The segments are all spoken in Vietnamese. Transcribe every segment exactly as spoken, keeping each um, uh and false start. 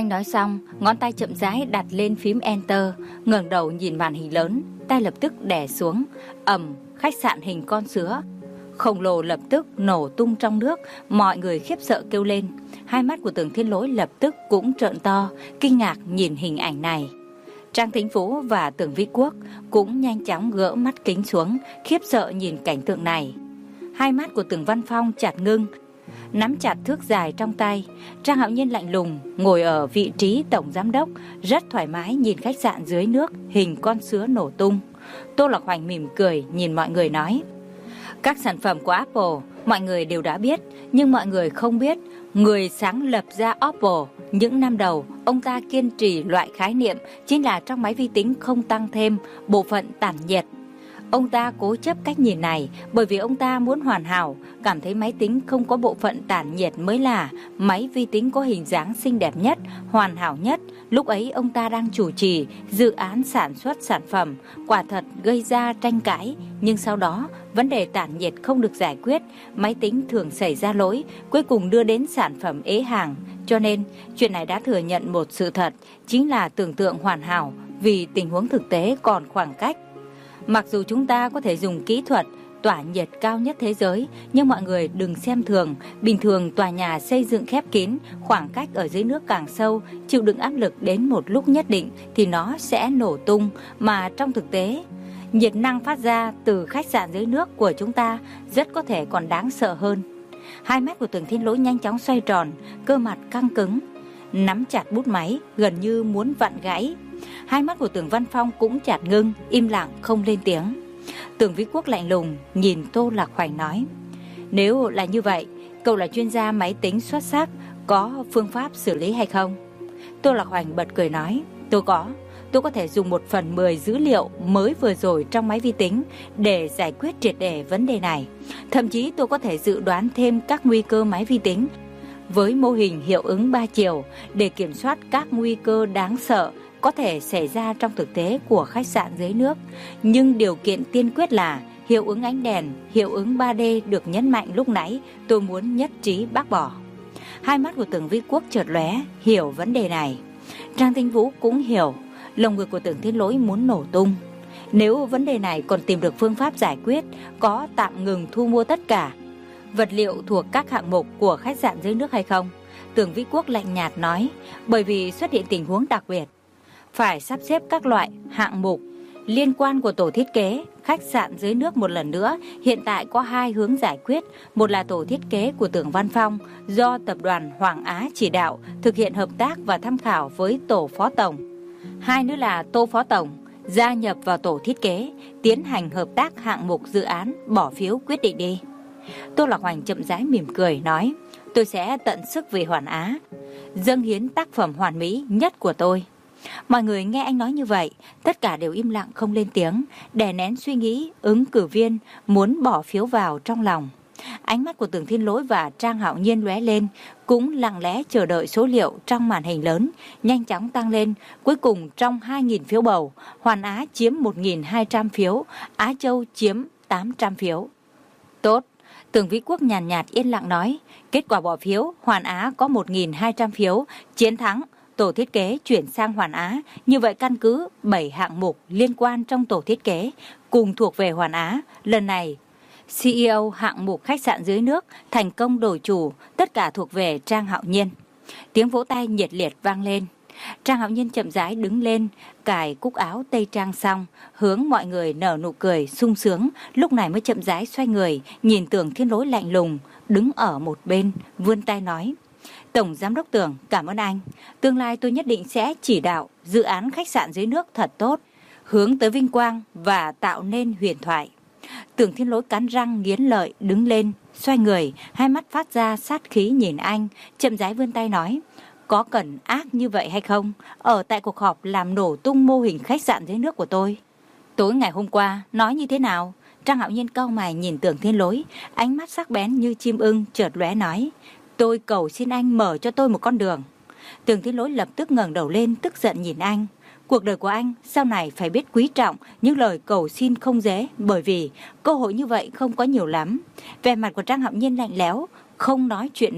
Anh nói xong, ngón tay chậm rãi đặt lên phím Enter, ngẩng đầu nhìn màn hình lớn, tay lập tức đè xuống. Ầm, khách sạn hình con sứa khổng lồ lập tức nổ tung trong nước, mọi người khiếp sợ kêu lên. Hai mắt của Tưởng Thiên Lỗi lập tức cũng trợn to, kinh ngạc nhìn hình ảnh này. Trang Thính Vũ và Tưởng Vĩ Quốc cũng nhanh chóng gỡ mắt kính xuống, khiếp sợ nhìn cảnh tượng này. Hai mắt của Tưởng Văn Phong chặt ngưng, nắm chặt thước dài trong tay. Trang Hạo Nhiên lạnh lùng ngồi ở vị trí tổng giám đốc, rất thoải mái nhìn khách sạn dưới nước hình con sứa nổ tung. Tô Lạc Hoành mỉm cười nhìn mọi người nói: các sản phẩm của Apple mọi người đều đã biết, nhưng mọi người không biết người sáng lập ra Apple những năm đầu, ông ta kiên trì loại khái niệm chính là trong máy vi tính không tăng thêm bộ phận tản nhiệt. Ông ta cố chấp cách nhìn này bởi vì ông ta muốn hoàn hảo, cảm thấy máy tính không có bộ phận tản nhiệt mới là máy vi tính có hình dáng xinh đẹp nhất, hoàn hảo nhất. Lúc ấy ông ta đang chủ trì dự án sản xuất sản phẩm, quả thật gây ra tranh cãi. Nhưng sau đó vấn đề tản nhiệt không được giải quyết, máy tính thường xảy ra lỗi, cuối cùng đưa đến sản phẩm ế hàng. Cho nên chuyện này đã thừa nhận một sự thật, chính là tưởng tượng hoàn hảo vì tình huống thực tế còn khoảng cách. Mặc dù chúng ta có thể dùng kỹ thuật tỏa nhiệt cao nhất thế giới, nhưng mọi người đừng xem thường. Bình thường tòa nhà xây dựng khép kín, khoảng cách ở dưới nước càng sâu, chịu đựng áp lực đến một lúc nhất định thì nó sẽ nổ tung. Mà trong thực tế, nhiệt năng phát ra từ khách sạn dưới nước của chúng ta rất có thể còn đáng sợ hơn. Hai mắt của Tưởng Thiên Lỗi nhanh chóng xoay tròn, cơ mặt căng cứng, nắm chặt bút máy gần như muốn vặn gãy. Hai mắt của Tưởng Văn Phong cũng chặt ngưng, im lặng không lên tiếng. Tưởng Vĩ Quốc lạnh lùng nhìn Tô Lạc Hoành nói: nếu là như vậy, cậu là chuyên gia máy tính xuất sắc, có phương pháp xử lý hay không? Tô Lạc Hoành bật cười nói: tôi có, tôi có thể dùng một phần mười dữ liệu mới vừa rồi trong máy vi tính để giải quyết triệt để vấn đề này. Thậm chí tôi có thể dự đoán thêm các nguy cơ máy vi tính với mô hình hiệu ứng ba chiều để kiểm soát các nguy cơ đáng sợ có thể xảy ra trong thực tế của khách sạn dưới nước. Nhưng điều kiện tiên quyết là hiệu ứng ánh đèn, hiệu ứng ba D được nhấn mạnh lúc nãy, tôi muốn nhất trí bác bỏ. Hai mắt của Tưởng Vĩ Quốc chợt lóe, hiểu vấn đề này. Trang Thính Vũ cũng hiểu, lồng ngực của Tưởng Thiên Lỗi muốn nổ tung. Nếu vấn đề này còn tìm được phương pháp giải quyết, có tạm ngừng thu mua tất cả vật liệu thuộc các hạng mục của khách sạn dưới nước hay không? Tưởng Vĩ Quốc lạnh nhạt nói: bởi vì xuất hiện tình huống đặc biệt, phải sắp xếp các loại hạng mục liên quan của tổ thiết kế khách sạn dưới nước một lần nữa. Hiện tại có hai hướng giải quyết, một là tổ thiết kế của Tưởng Văn Phong do tập đoàn Hoàng Á chỉ đạo, thực hiện hợp tác và tham khảo với tổ phó tổng. Hai nữa là Tô phó tổng gia nhập vào tổ thiết kế, tiến hành hợp tác hạng mục dự án, bỏ phiếu quyết định đi. Tô Lạc Hoành chậm rãi mỉm cười nói: tôi sẽ tận sức vì Hoàn Á, dâng hiến tác phẩm hoàn mỹ nhất của tôi. Mọi người nghe anh nói như vậy, tất cả đều im lặng không lên tiếng, đè nén suy nghĩ ứng cử viên muốn bỏ phiếu vào trong lòng. Ánh mắt của Tưởng Thiên Lỗi và Trang Hạo Nhiên lóe lên, cũng lặng lẽ chờ đợi số liệu trong màn hình lớn nhanh chóng tăng lên. Cuối cùng trong hai nghìn phiếu bầu, Hoàn Á chiếm một nghìn hai trăm phiếu, Á Châu chiếm tám trăm phiếu. Tốt, Tưởng Vĩ Quốc nhàn nhạt, nhạt yên lặng nói: kết quả bỏ phiếu, Hoàn Á có một nghìn hai trăm phiếu, chiến thắng, tổ thiết kế chuyển sang Hoàn Á. Như vậy căn cứ bảy hạng mục liên quan trong tổ thiết kế cùng thuộc về Hoàn Á. Lần này xê e ô hạng mục khách sạn dưới nước thành công đổi chủ, tất cả thuộc về Trang Hạo Nhiên. Tiếng vỗ tay nhiệt liệt vang lên. Trang Hạo Nhiên chậm rãi đứng lên, cài cúc áo tây trang xong, hướng mọi người nở nụ cười sung sướng, lúc này mới chậm rãi xoay người, nhìn Tưởng Thiên Lỗi lạnh lùng đứng ở một bên, vươn tay nói: Tổng Giám đốc Tưởng, cảm ơn anh. Tương lai tôi nhất định sẽ chỉ đạo dự án khách sạn dưới nước thật tốt, hướng tới vinh quang và tạo nên huyền thoại. Tưởng Thiên Lỗi cắn răng nghiến lợi đứng lên, xoay người, hai mắt phát ra sát khí nhìn anh, chậm rãi vươn tay nói: có cần ác như vậy hay không? Ở tại cuộc họp làm nổ tung mô hình khách sạn dưới nước của tôi. Tối ngày hôm qua, nói như thế nào? Trang Hạo Nhiên cau mày nhìn Tưởng Thiên Lỗi, ánh mắt sắc bén như chim ưng, chợt lóe nói: tôi cầu xin anh mở cho tôi một con đường. Tưởng Thiên Lỗi lập tức ngẩng đầu lên, tức giận nhìn anh. Cuộc đời của anh sau này phải biết quý trọng những lời cầu xin không dễ, bởi vì cơ hội như vậy không có nhiều lắm. Vẻ mặt của Trang Hạo Nhiên lạnh lẽo, không nói chuyện nữa,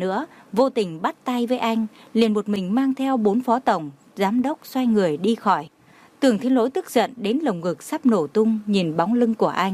vô tình bắt tay với anh, liền một mình mang theo bốn phó tổng, giám đốc xoay người đi khỏi. Tưởng Thiên Lỗi tức giận đến lồng ngực sắp nổ tung nhìn bóng lưng của anh.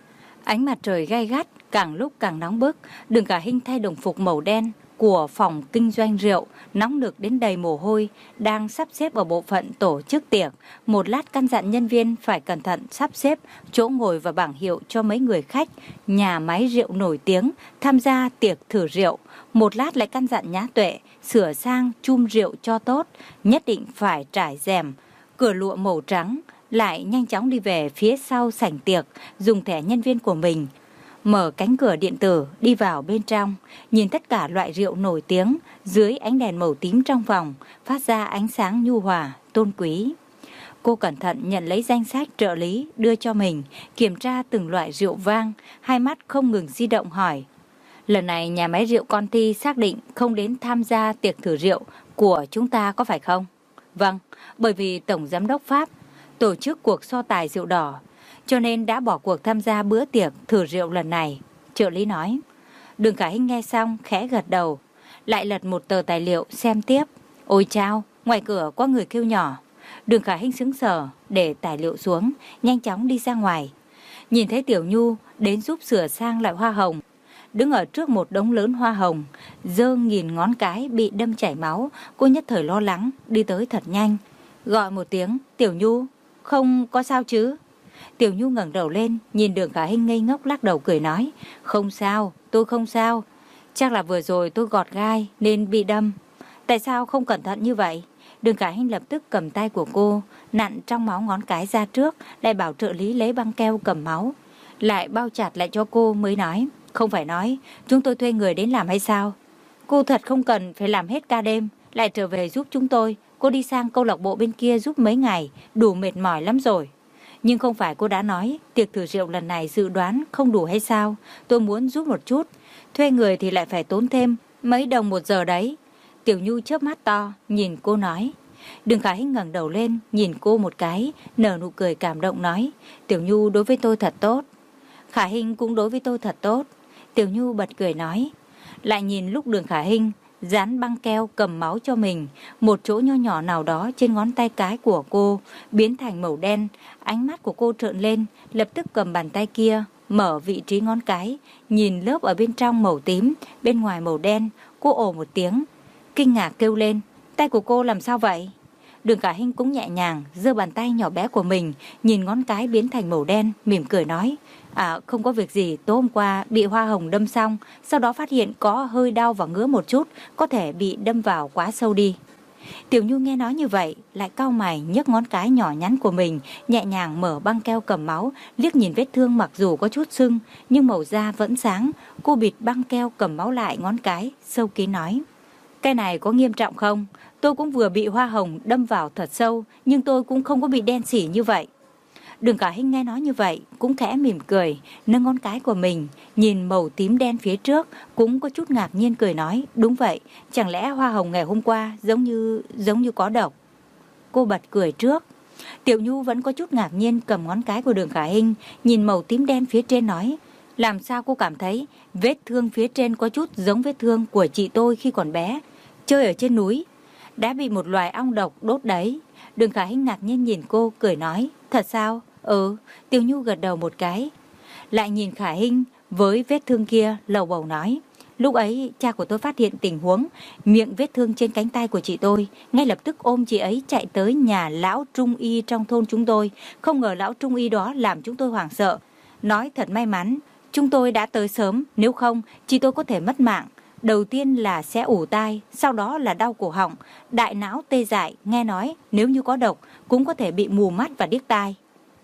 Ánh mặt trời gay gắt, càng lúc càng nóng bức. Đường Khả Hinh thay đồng phục màu đen của phòng kinh doanh rượu, nóng nực đến đầy mồ hôi, đang sắp xếp ở bộ phận tổ chức tiệc. Một lát căn dặn nhân viên phải cẩn thận sắp xếp chỗ ngồi và bảng hiệu cho mấy người khách nhà máy rượu nổi tiếng tham gia tiệc thử rượu. Một lát lại căn dặn Nhã Tuệ sửa sang chum rượu cho tốt, nhất định phải trải rèm cửa lụa màu trắng. Lại nhanh chóng đi về phía sau sảnh tiệc, dùng thẻ nhân viên của mình mở cánh cửa điện tử đi vào bên trong, nhìn tất cả loại rượu nổi tiếng dưới ánh đèn màu tím trong phòng phát ra ánh sáng nhu hòa tôn quý. Cô cẩn thận nhận lấy danh sách trợ lý đưa cho mình, kiểm tra từng loại rượu vang, hai mắt không ngừng di động hỏi: lần này nhà máy rượu Conti xác định không đến tham gia tiệc thử rượu của chúng ta có phải không? Vâng, bởi vì tổng giám đốc Pháp tổ chức cuộc so tài rượu đỏ, cho nên đã bỏ cuộc tham gia bữa tiệc thử rượu lần này, trợ lý nói. Đường Khả Hinh nghe xong khẽ gật đầu, lại lật một tờ tài liệu xem tiếp. Ôi chao, ngoài cửa có người kêu nhỏ. Đường Khả Hinh sững sờ, để tài liệu xuống, nhanh chóng đi ra ngoài. Nhìn thấy Tiểu Nhu đến giúp sửa sang lại hoa hồng, đứng ở trước một đống lớn hoa hồng, giơ nghìn ngón cái bị đâm chảy máu, cô nhất thời lo lắng, đi tới thật nhanh, gọi một tiếng: Tiểu Nhu, không có sao chứ? Tiểu Nhu ngẩng đầu lên, nhìn Đường Khả Hinh ngây ngốc lắc đầu cười nói: không sao, tôi không sao. Chắc là vừa rồi tôi gọt gai nên bị đâm. Tại sao không cẩn thận như vậy? Đường Khả Hinh lập tức cầm tay của cô, nặn trong máu ngón cái ra trước, lại bảo trợ lý lấy băng keo cầm máu, lại bao chặt lại cho cô mới nói: không phải nói chúng tôi thuê người đến làm hay sao? Cô thật không cần phải làm hết ca đêm, lại trở về giúp chúng tôi. Cô đi sang câu lạc bộ bên kia giúp mấy ngày, đủ mệt mỏi lắm rồi. Nhưng không phải cô đã nói tiệc thử rượu lần này dự đoán không đủ hay sao? Tôi muốn giúp một chút, thuê người thì lại phải tốn thêm mấy đồng một giờ đấy. Tiểu Nhu chớp mắt to nhìn cô nói. Đường Khả Hinh ngẩng đầu lên nhìn cô một cái, nở nụ cười cảm động nói: Tiểu Nhu đối với tôi thật tốt. Khả Hinh cũng đối với tôi thật tốt. Tiểu Nhu bật cười nói. Lại nhìn lúc Đường Khả Hinh dán băng keo cầm máu cho mình, một chỗ nho nhỏ nào đó trên ngón tay cái của cô biến thành màu đen. Ánh mắt của cô trợn lên, lập tức cầm bàn tay kia mở vị trí ngón cái, nhìn lớp ở bên trong màu tím, bên ngoài màu đen. Cô ồ một tiếng, kinh ngạc kêu lên: tay của cô làm sao vậy? Đường Khả Hinh cũng nhẹ nhàng giơ bàn tay nhỏ bé của mình, nhìn ngón cái biến thành màu đen, mỉm cười nói: À, không có việc gì, tối hôm qua bị hoa hồng đâm xong, sau đó phát hiện có hơi đau và ngứa một chút, có thể bị đâm vào quá sâu đi. Tiểu Nhu nghe nói như vậy, lại cau mày nhấc ngón cái nhỏ nhắn của mình, nhẹ nhàng mở băng keo cầm máu, liếc nhìn vết thương mặc dù có chút sưng, nhưng màu da vẫn sáng. Cô bịt băng keo cầm máu lại ngón cái, sâu kín nói: Cái này có nghiêm trọng không? Tôi cũng vừa bị hoa hồng đâm vào thật sâu, nhưng tôi cũng không có bị đen xỉ như vậy. Đường Khả Hinh nghe nói như vậy cũng khẽ mỉm cười, nâng ngón cái của mình nhìn màu tím đen phía trước, cũng có chút ngạc nhiên cười nói: Đúng vậy, chẳng lẽ hoa hồng ngày hôm qua giống như giống như có độc? Cô bật cười trước. Tiểu Nhu vẫn có chút ngạc nhiên cầm ngón cái của Đường Khả Hinh, nhìn màu tím đen phía trên nói: Làm sao cô cảm thấy vết thương phía trên có chút giống vết thương của chị tôi khi còn bé, chơi ở trên núi, đã bị một loài ong độc đốt đấy. Đường Khả Hinh ngạc nhiên nhìn cô, cười nói: Thật sao? Ừ. Tiểu Nhu gật đầu một cái, lại nhìn Khả Hinh với vết thương kia, lầu bầu nói: Lúc ấy cha của tôi phát hiện tình huống miệng vết thương trên cánh tay của chị tôi, ngay lập tức ôm chị ấy chạy tới nhà lão trung y trong thôn chúng tôi. Không ngờ lão trung y đó làm chúng tôi hoảng sợ, nói thật may mắn chúng tôi đã tới sớm, nếu không chị tôi có thể mất mạng. Đầu tiên là sẽ ủ tai, sau đó là đau cổ họng, đại não tê dại, nghe nói nếu như có độc cũng có thể bị mù mắt và điếc tai.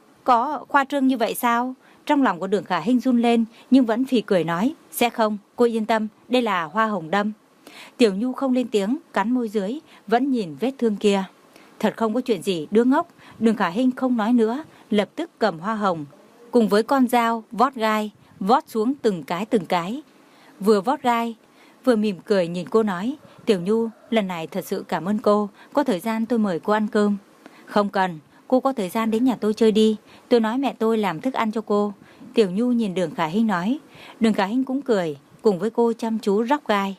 Có khoa trương như vậy sao? Trong lòng của Đường Khả Hinh run lên, nhưng vẫn phì cười nói: Sẽ không, cô yên tâm, đây là hoa hồng đâm. Tiểu Nhu không lên tiếng, cắn môi dưới, vẫn nhìn vết thương kia. Thật không có chuyện gì, đứa ngốc. Đường Khả Hinh không nói nữa, lập tức cầm hoa hồng cùng với con dao vót gai, vót xuống từng cái từng cái. Vừa vót gai vừa mỉm cười nhìn cô nói: Tiểu Nhu, lần này thật sự cảm ơn cô, có thời gian tôi mời cô ăn cơm. Không cần, cô có thời gian đến nhà tôi chơi đi, tôi nói mẹ tôi làm thức ăn cho cô. Tiểu Nhu nhìn Đường Khả Hinh nói. Đường Khả Hinh cũng cười, cùng với cô chăm chú róc gai.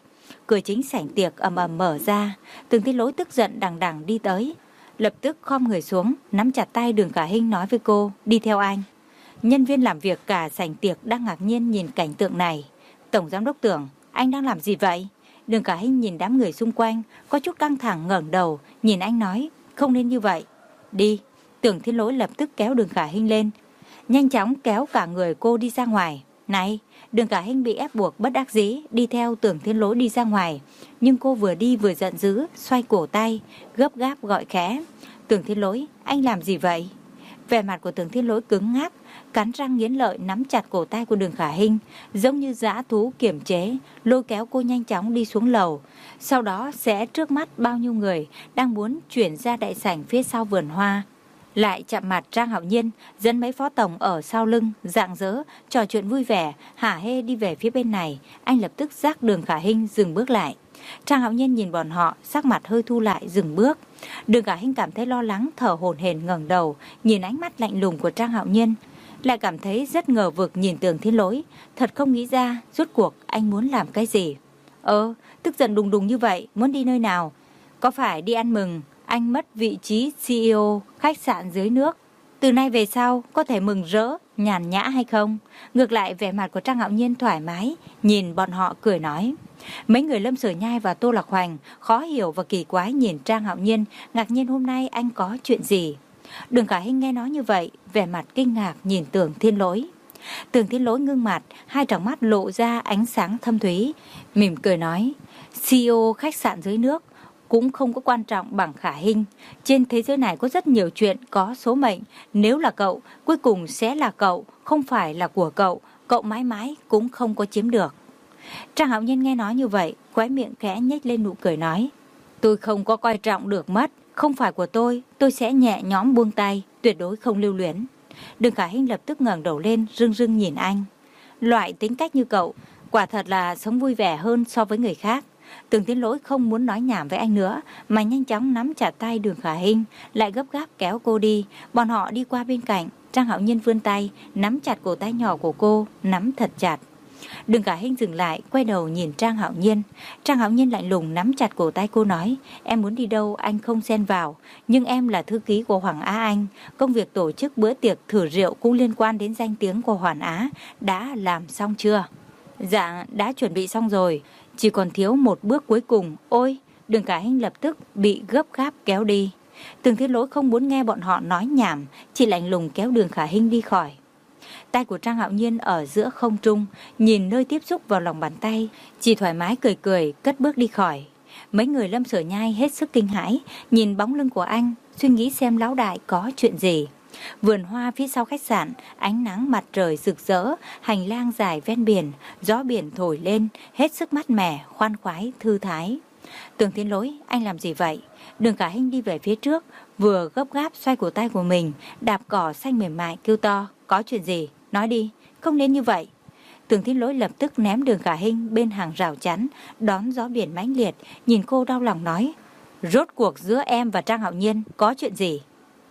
cửa chính sảnh tiệc ầm ầm mở ra. Tường Thiên Lỗi tức giận đằng đằng đi tới, lập tức khom người xuống, nắm chặt tay Đường Khả Hinh nói với cô, đi theo anh. Nhân viên làm việc cả sảnh tiệc đang ngạc nhiên nhìn cảnh tượng này. Tổng giám đốc Tưởng, anh đang làm gì vậy? Đường Khả Hinh nhìn đám người xung quanh, có chút căng thẳng ngẩng đầu, nhìn anh nói, không nên như vậy. Đi. Tưởng Thiên Lỗi lập tức kéo Đường Khả Hinh lên, nhanh chóng kéo cả người cô đi ra ngoài. Này, Đường Khả Hinh bị ép buộc bất đắc dĩ đi theo Tưởng Thiên Lỗi đi ra ngoài, nhưng cô vừa đi vừa giận dữ, xoay cổ tay, gấp gáp gọi khẽ. Tưởng Thiên Lỗi, anh làm gì vậy? Vẻ mặt của Tưởng Thiên Lỗi cứng ngắc, cắn răng nghiến lợi nắm chặt cổ tay của Đường Khả Hinh, giống như dã thú kiềm chế, lôi kéo cô nhanh chóng đi xuống lầu. Sau đó sẽ trước mắt bao nhiêu người đang muốn chuyển ra đại sảnh phía sau vườn hoa. Lại chạm mặt Trang Hạo Nhiên dẫn mấy phó tổng ở sau lưng, rạng rỡ, trò chuyện vui vẻ, hả hê đi về phía bên này. Anh lập tức dắt Đường Khả Hinh dừng bước lại. Trang Hạo Nhiên nhìn bọn họ, sắc mặt hơi thu lại, dừng bước. Đường Khả Hinh cảm thấy lo lắng, thở hổn hển ngẩng đầu, nhìn ánh mắt lạnh lùng của Trang Hạo Nhiên, lại cảm thấy rất ngờ vực nhìn Tưởng Thiên Lỗi. Thật không nghĩ ra, rốt cuộc anh muốn làm cái gì. Ờ, tức giận đùng đùng như vậy, muốn đi nơi nào? Có phải đi ăn mừng anh mất vị trí xê e ô khách sạn dưới nước, từ nay về sau có thể mừng rỡ, nhàn nhã hay không? Ngược lại vẻ mặt của Trang Hạo Nhiên thoải mái, nhìn bọn họ cười nói. Mấy người Lâm Sở Nhai và Tô Lạc Hoành khó hiểu và kỳ quái nhìn Trang Hạo Nhiên, ngạc nhiên hôm nay anh có chuyện gì. Đường Khả Hinh nghe nói như vậy, vẻ mặt kinh ngạc nhìn Tưởng Thiên Lỗi. Tưởng Thiên Lỗi ngưng mặt, hai tròng mắt lộ ra ánh sáng thâm thúy, mỉm cười nói, xê e ô khách sạn dưới nước cũng không có quan trọng bằng Khả Hinh. Trên thế giới này có rất nhiều chuyện có số mệnh, nếu là cậu, cuối cùng sẽ là cậu, không phải là của cậu, cậu mãi mãi cũng không có chiếm được. Trang Hạo Nhiên nghe nói như vậy, khóe miệng khẽ nhếch lên nụ cười nói, tôi không có coi trọng được mất, không phải của tôi, tôi sẽ nhẹ nhõm buông tay, tuyệt đối không lưu luyến. Đường Khả Hinh lập tức ngẩng đầu lên, rưng rưng nhìn anh. Loại tính cách như cậu, quả thật là sống vui vẻ hơn so với người khác. Tưởng Thiên Lỗi không muốn nói nhảm với anh nữa, mà nhanh chóng nắm chặt tay Đường Khả Hinh, lại gấp gáp kéo cô đi. Bọn họ đi qua bên cạnh, Trang Hạo Nhiên vươn tay, nắm chặt cổ tay nhỏ của cô, nắm thật chặt. Đường Khả Hinh dừng lại, quay đầu nhìn Trang Hạo Nhiên. Trang Hạo Nhiên lạnh lùng nắm chặt cổ tay cô nói, em muốn đi đâu anh không xen vào, nhưng em là thư ký của Hoàng Á Anh, công việc tổ chức bữa tiệc thử rượu cũng liên quan đến danh tiếng của Hoàng Á, đã làm xong chưa? Dạ, đã chuẩn bị xong rồi, chỉ còn thiếu một bước cuối cùng. Ôi, Đường Khả Hinh lập tức bị gấp gáp kéo đi. Tưởng Thiên Lỗi không muốn nghe bọn họ nói nhảm, chỉ lạnh lùng kéo Đường Khả Hinh đi khỏi. Tay của Trang Hạo Nhiên ở giữa không trung, nhìn nơi tiếp xúc vào lòng bàn tay, chỉ thoải mái cười cười, cất bước đi khỏi. Mấy người Lâm Sở Nhai hết sức kinh hãi, nhìn bóng lưng của anh, suy nghĩ xem lão đại có chuyện gì. Vườn hoa phía sau khách sạn, ánh nắng mặt trời rực rỡ, hành lang dài ven biển, gió biển thổi lên, hết sức mát mẻ, khoan khoái, thư thái. Tưởng Thiên Lỗi, anh làm gì vậy? Đường Khả Hinh đi về phía trước, vừa gấp gáp xoay cổ tay của mình, đạp cỏ xanh mềm mại kêu to, có chuyện gì? Nói đi, không nên như vậy. Tưởng Thiên Lỗi lập tức ném Đường Khả Hinh bên hàng rào chắn, đón gió biển mãnh liệt, nhìn cô đau lòng nói, rốt cuộc giữa em và Trang Hạo Nhiên có chuyện gì?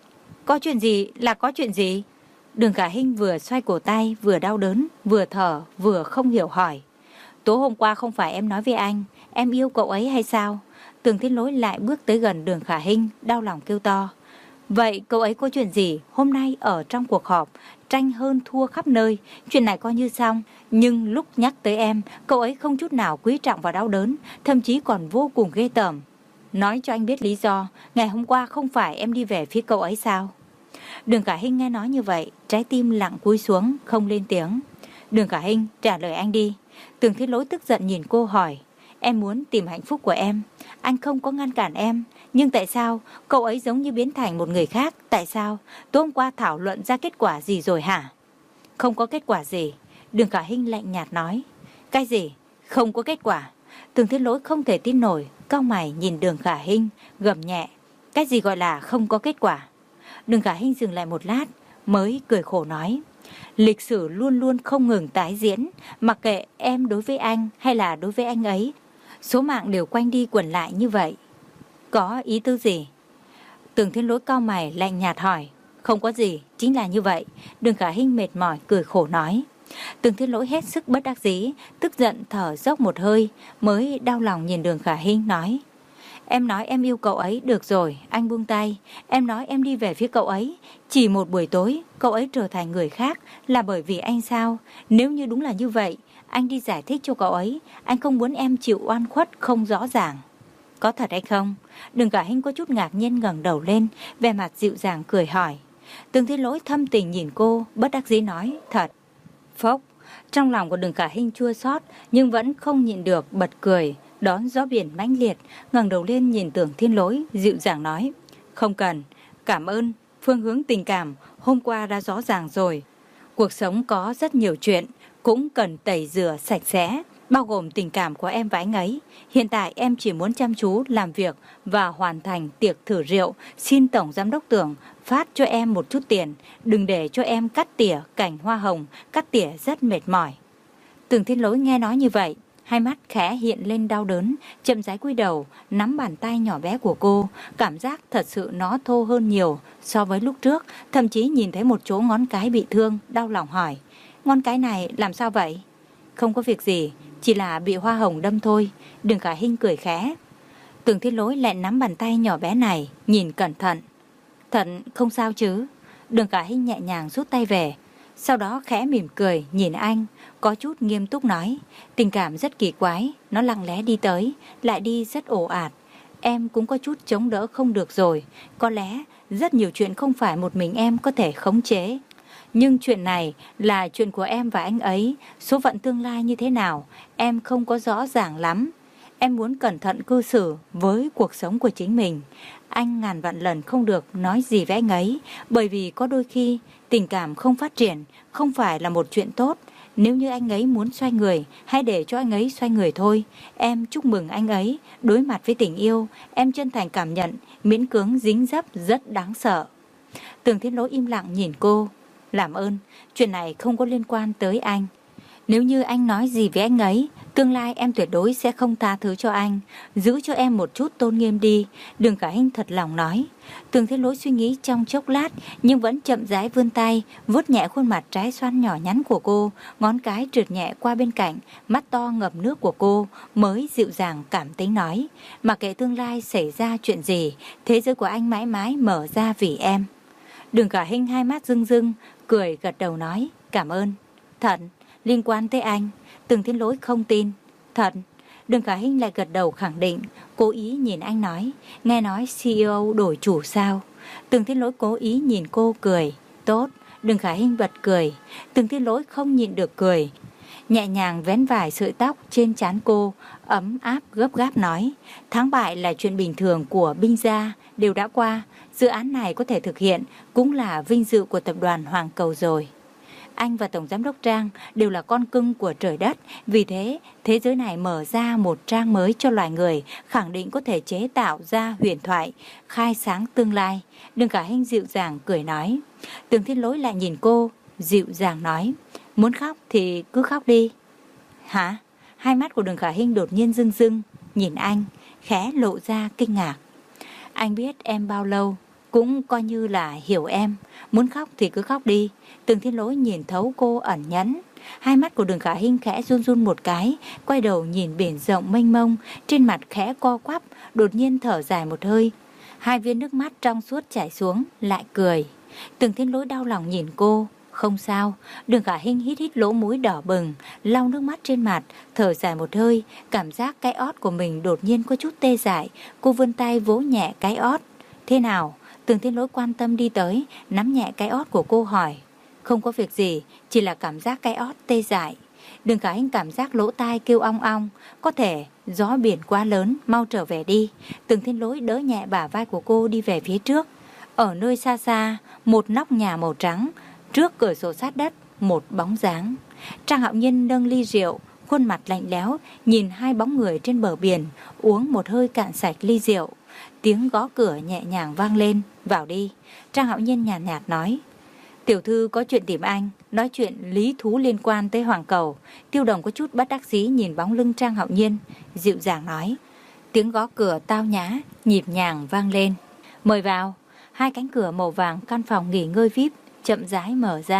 Có chuyện gì là có chuyện gì? Đường Khả Hinh vừa xoay cổ tay, vừa đau đớn, vừa thở, vừa không hiểu hỏi. Tối hôm qua không phải em nói với anh, em yêu cậu ấy hay sao? Tưởng Thiên Lỗi lại bước tới gần Đường Khả Hinh, đau lòng kêu to. Vậy cậu ấy có chuyện gì? Hôm nay ở trong cuộc họp, tranh hơn thua khắp nơi, chuyện này coi như xong. Nhưng lúc nhắc tới em, cậu ấy không chút nào quý trọng và đau đớn, thậm chí còn vô cùng ghê tởm. Nói cho anh biết lý do, ngày hôm qua không phải em đi về phía cậu ấy sao? Đường Khả Hinh nghe nói như vậy, trái tim lặng cúi xuống, không lên tiếng. Đường Khả Hinh, trả lời anh đi. Tưởng Thiên Lỗi tức giận nhìn cô hỏi, em muốn tìm hạnh phúc của em, anh không có ngăn cản em, nhưng tại sao cậu ấy giống như biến thành một người khác? Tại sao? Tối hôm qua thảo luận ra kết quả gì rồi hả? Không có kết quả gì. Đường Khả Hinh lạnh nhạt nói. Cái gì? Không có kết quả? Tưởng Thiên Lỗi không thể tin nổi, cau mày nhìn Đường Khả Hinh, gầm nhẹ. Cái gì gọi là không có kết quả? Đường Khả Hinh dừng lại một lát, mới cười khổ nói. Lịch sử luôn luôn không ngừng tái diễn, mặc kệ em đối với anh hay là đối với anh ấy, số mạng đều quanh đi quẩn lại như vậy. Có ý tứ gì? Tưởng Thiên Lỗi cau mày lạnh nhạt hỏi. Không có gì, chính là như vậy. Đường Khả Hinh mệt mỏi cười khổ nói. Tường Thiên Lỗi hết sức bất đắc dĩ, tức giận thở dốc một hơi, mới đau lòng nhìn Đường Khả Hinh nói: Em nói em yêu cậu ấy, được rồi, anh buông tay. Em nói em đi về phía cậu ấy, chỉ một buổi tối, cậu ấy trở thành người khác là bởi vì anh sao? Nếu như đúng là như vậy, anh đi giải thích cho cậu ấy, anh không muốn em chịu oan khuất không rõ ràng. Có thật hay không? Đường Khả Hinh có chút ngạc nhiên ngẩng đầu lên, vẻ mặt dịu dàng cười hỏi. Tường Thiên Lỗi thâm tình nhìn cô, bất đắc dĩ nói: Thật. Phốc, trong lòng của Đường Khả Hinh chua xót nhưng vẫn không nhịn được bật cười, đón gió biển mãnh liệt, ngẩng đầu lên nhìn Tường Thiên Lỗi, dịu dàng nói: Không cần, cảm ơn, phương hướng tình cảm hôm qua đã rõ ràng rồi. Cuộc sống có rất nhiều chuyện, cũng cần tẩy rửa sạch sẽ, bao gồm tình cảm của em và anh ấy. Hiện tại em chỉ muốn chăm chú làm việc và hoàn thành tiệc thử rượu. Xin Tổng Giám đốc Tưởng phát cho em một chút tiền, đừng để cho em cắt tỉa cành hoa hồng, cắt tỉa rất mệt mỏi. Tường Thiên Lỗi nghe nói như vậy, hai mắt khẽ hiện lên đau đớn, chậm rãi cúi đầu, nắm bàn tay nhỏ bé của cô, cảm giác thật sự nó thô hơn nhiều so với lúc trước, thậm chí nhìn thấy một chỗ ngón cái bị thương, đau lòng hỏi: Ngón cái này làm sao vậy? Không có việc gì, chỉ là bị hoa hồng đâm thôi. Đường Khả Hinh cười khẽ. Tường Thiên Lỗi lại nắm bàn tay nhỏ bé này, nhìn cẩn thận. Thận không sao chứ? Đường Khả Hinh nhẹ nhàng rút tay về, sau đó khẽ mỉm cười nhìn anh, có chút nghiêm túc nói: Tình cảm rất kỳ quái, nó lặng lẽ đi tới, lại đi rất ồ ạt. Em cũng có chút chống đỡ không được rồi. Có lẽ rất nhiều chuyện không phải một mình em có thể khống chế. Nhưng chuyện này là chuyện của em và anh ấy, số phận tương lai như thế nào, em không có rõ ràng lắm. Em muốn cẩn thận cư xử với cuộc sống của chính mình. Anh ngàn vạn lần không được nói gì với anh ấy, bởi vì có đôi khi tình cảm không phát triển không phải là một chuyện tốt. Nếu như anh ấy muốn xoay người, hãy để cho anh ấy xoay người thôi. Em chúc mừng anh ấy đối mặt với tình yêu. Em chân thành cảm nhận miễn cưỡng dính dấp rất đáng sợ. Tường Thiên Lỗi im lặng nhìn cô. Làm ơn, chuyện này không có liên quan tới anh. Nếu như anh nói gì với anh ấy, tương lai em tuyệt đối sẽ không tha thứ cho anh. Giữ cho em một chút tôn nghiêm đi. Đường Khả Hinh thật lòng nói. Tường Thiên Lỗi suy nghĩ trong chốc lát, nhưng vẫn chậm rãi vươn tay, vuốt nhẹ khuôn mặt trái xoan nhỏ nhắn của cô, ngón cái trượt nhẹ qua bên cạnh mắt to ngập nước của cô, mới dịu dàng cảm tính nói: Mặc kệ tương lai xảy ra chuyện gì, thế giới của anh mãi mãi mở ra vì em. Đường Khả Hinh hai mắt rưng rưng, cười gật đầu nói: Cảm ơn. Thật, liên quan tới anh? Tường Thiên Lỗi không tin. Thật. Đường Khả Hinh lại gật đầu khẳng định, cố ý nhìn anh nói: Nghe nói xê e ô đổi chủ sao? Tường Thiên Lỗi cố ý nhìn cô cười. Tốt. Đường Khả Hinh bật cười. Tường Thiên Lỗi không nhịn được cười, nhẹ nhàng vén vài sợi tóc trên trán cô, ấm áp gấp gáp nói: Thắng bại là chuyện bình thường của binh gia, đều đã qua. Dự án này có thể thực hiện cũng là vinh dự của tập đoàn Hoàng Cầu rồi. Anh và Tổng Giám đốc Trang đều là con cưng của trời đất. Vì thế, thế giới này mở ra một trang mới cho loài người, khẳng định có thể chế tạo ra huyền thoại, khai sáng tương lai. Đường Khả Hinh dịu dàng cười nói. Tường Thiên Lỗi lại nhìn cô, dịu dàng nói: Muốn khóc thì cứ khóc đi. Hả? Hai mắt của Đường Khả Hinh đột nhiên rưng rưng, nhìn anh, khẽ lộ ra kinh ngạc. Anh biết em bao lâu, cũng coi như là hiểu em. Muốn khóc thì cứ khóc đi. Tường Thiên Lỗi nhìn thấu cô ẩn nhẫn. Hai mắt của Đường Khả Hinh khẽ run run một cái, quay đầu nhìn biển rộng mênh mông, trên mặt khẽ co quắp, đột nhiên thở dài một hơi. Hai viên nước mắt trong suốt chảy xuống, lại cười. Tường Thiên Lỗi đau lòng nhìn cô. Không sao. Đường Khả Hinh hít hít lỗ mũi đỏ bừng, lau nước mắt trên mặt, thở dài một hơi, cảm giác cái ót của mình đột nhiên có chút tê dại. Cô vươn tay vỗ nhẹ cái ót. Thế nào? Tường Thiên Lỗi quan tâm đi tới, nắm nhẹ cái ót của cô hỏi. Không có việc gì, chỉ là cảm giác cái ót tê dại. Đường Khả Hinh cảm giác lỗ tai kêu ong ong. Có thể gió biển quá lớn, mau trở về đi. Tường Thiên Lỗi đỡ nhẹ bả vai của cô đi về phía trước. Ở nơi xa xa, một nóc nhà màu trắng, trước cửa sổ sát đất, một bóng dáng. Trang Hạo Nhiên nâng ly rượu, khuôn mặt lạnh lẽo, nhìn hai bóng người trên bờ biển, uống một hơi cạn sạch ly rượu. Tiếng gõ cửa nhẹ nhàng vang lên. Vào đi. Trang Hạo Nhiên nhàn nhạt, nhạt nói. Tiểu thư có chuyện tìm anh, nói chuyện lý thú liên quan tới Hoàng Cầu. Tiêu Đồng có chút bất đắc dĩ nhìn bóng lưng Trang Hạo Nhiên, dịu dàng nói. Tiếng gõ cửa tao nhã, nhịp nhàng vang lên. Mời vào. Hai cánh cửa màu vàng căn phòng nghỉ ngơi vi ai pi chậm rãi mở ra.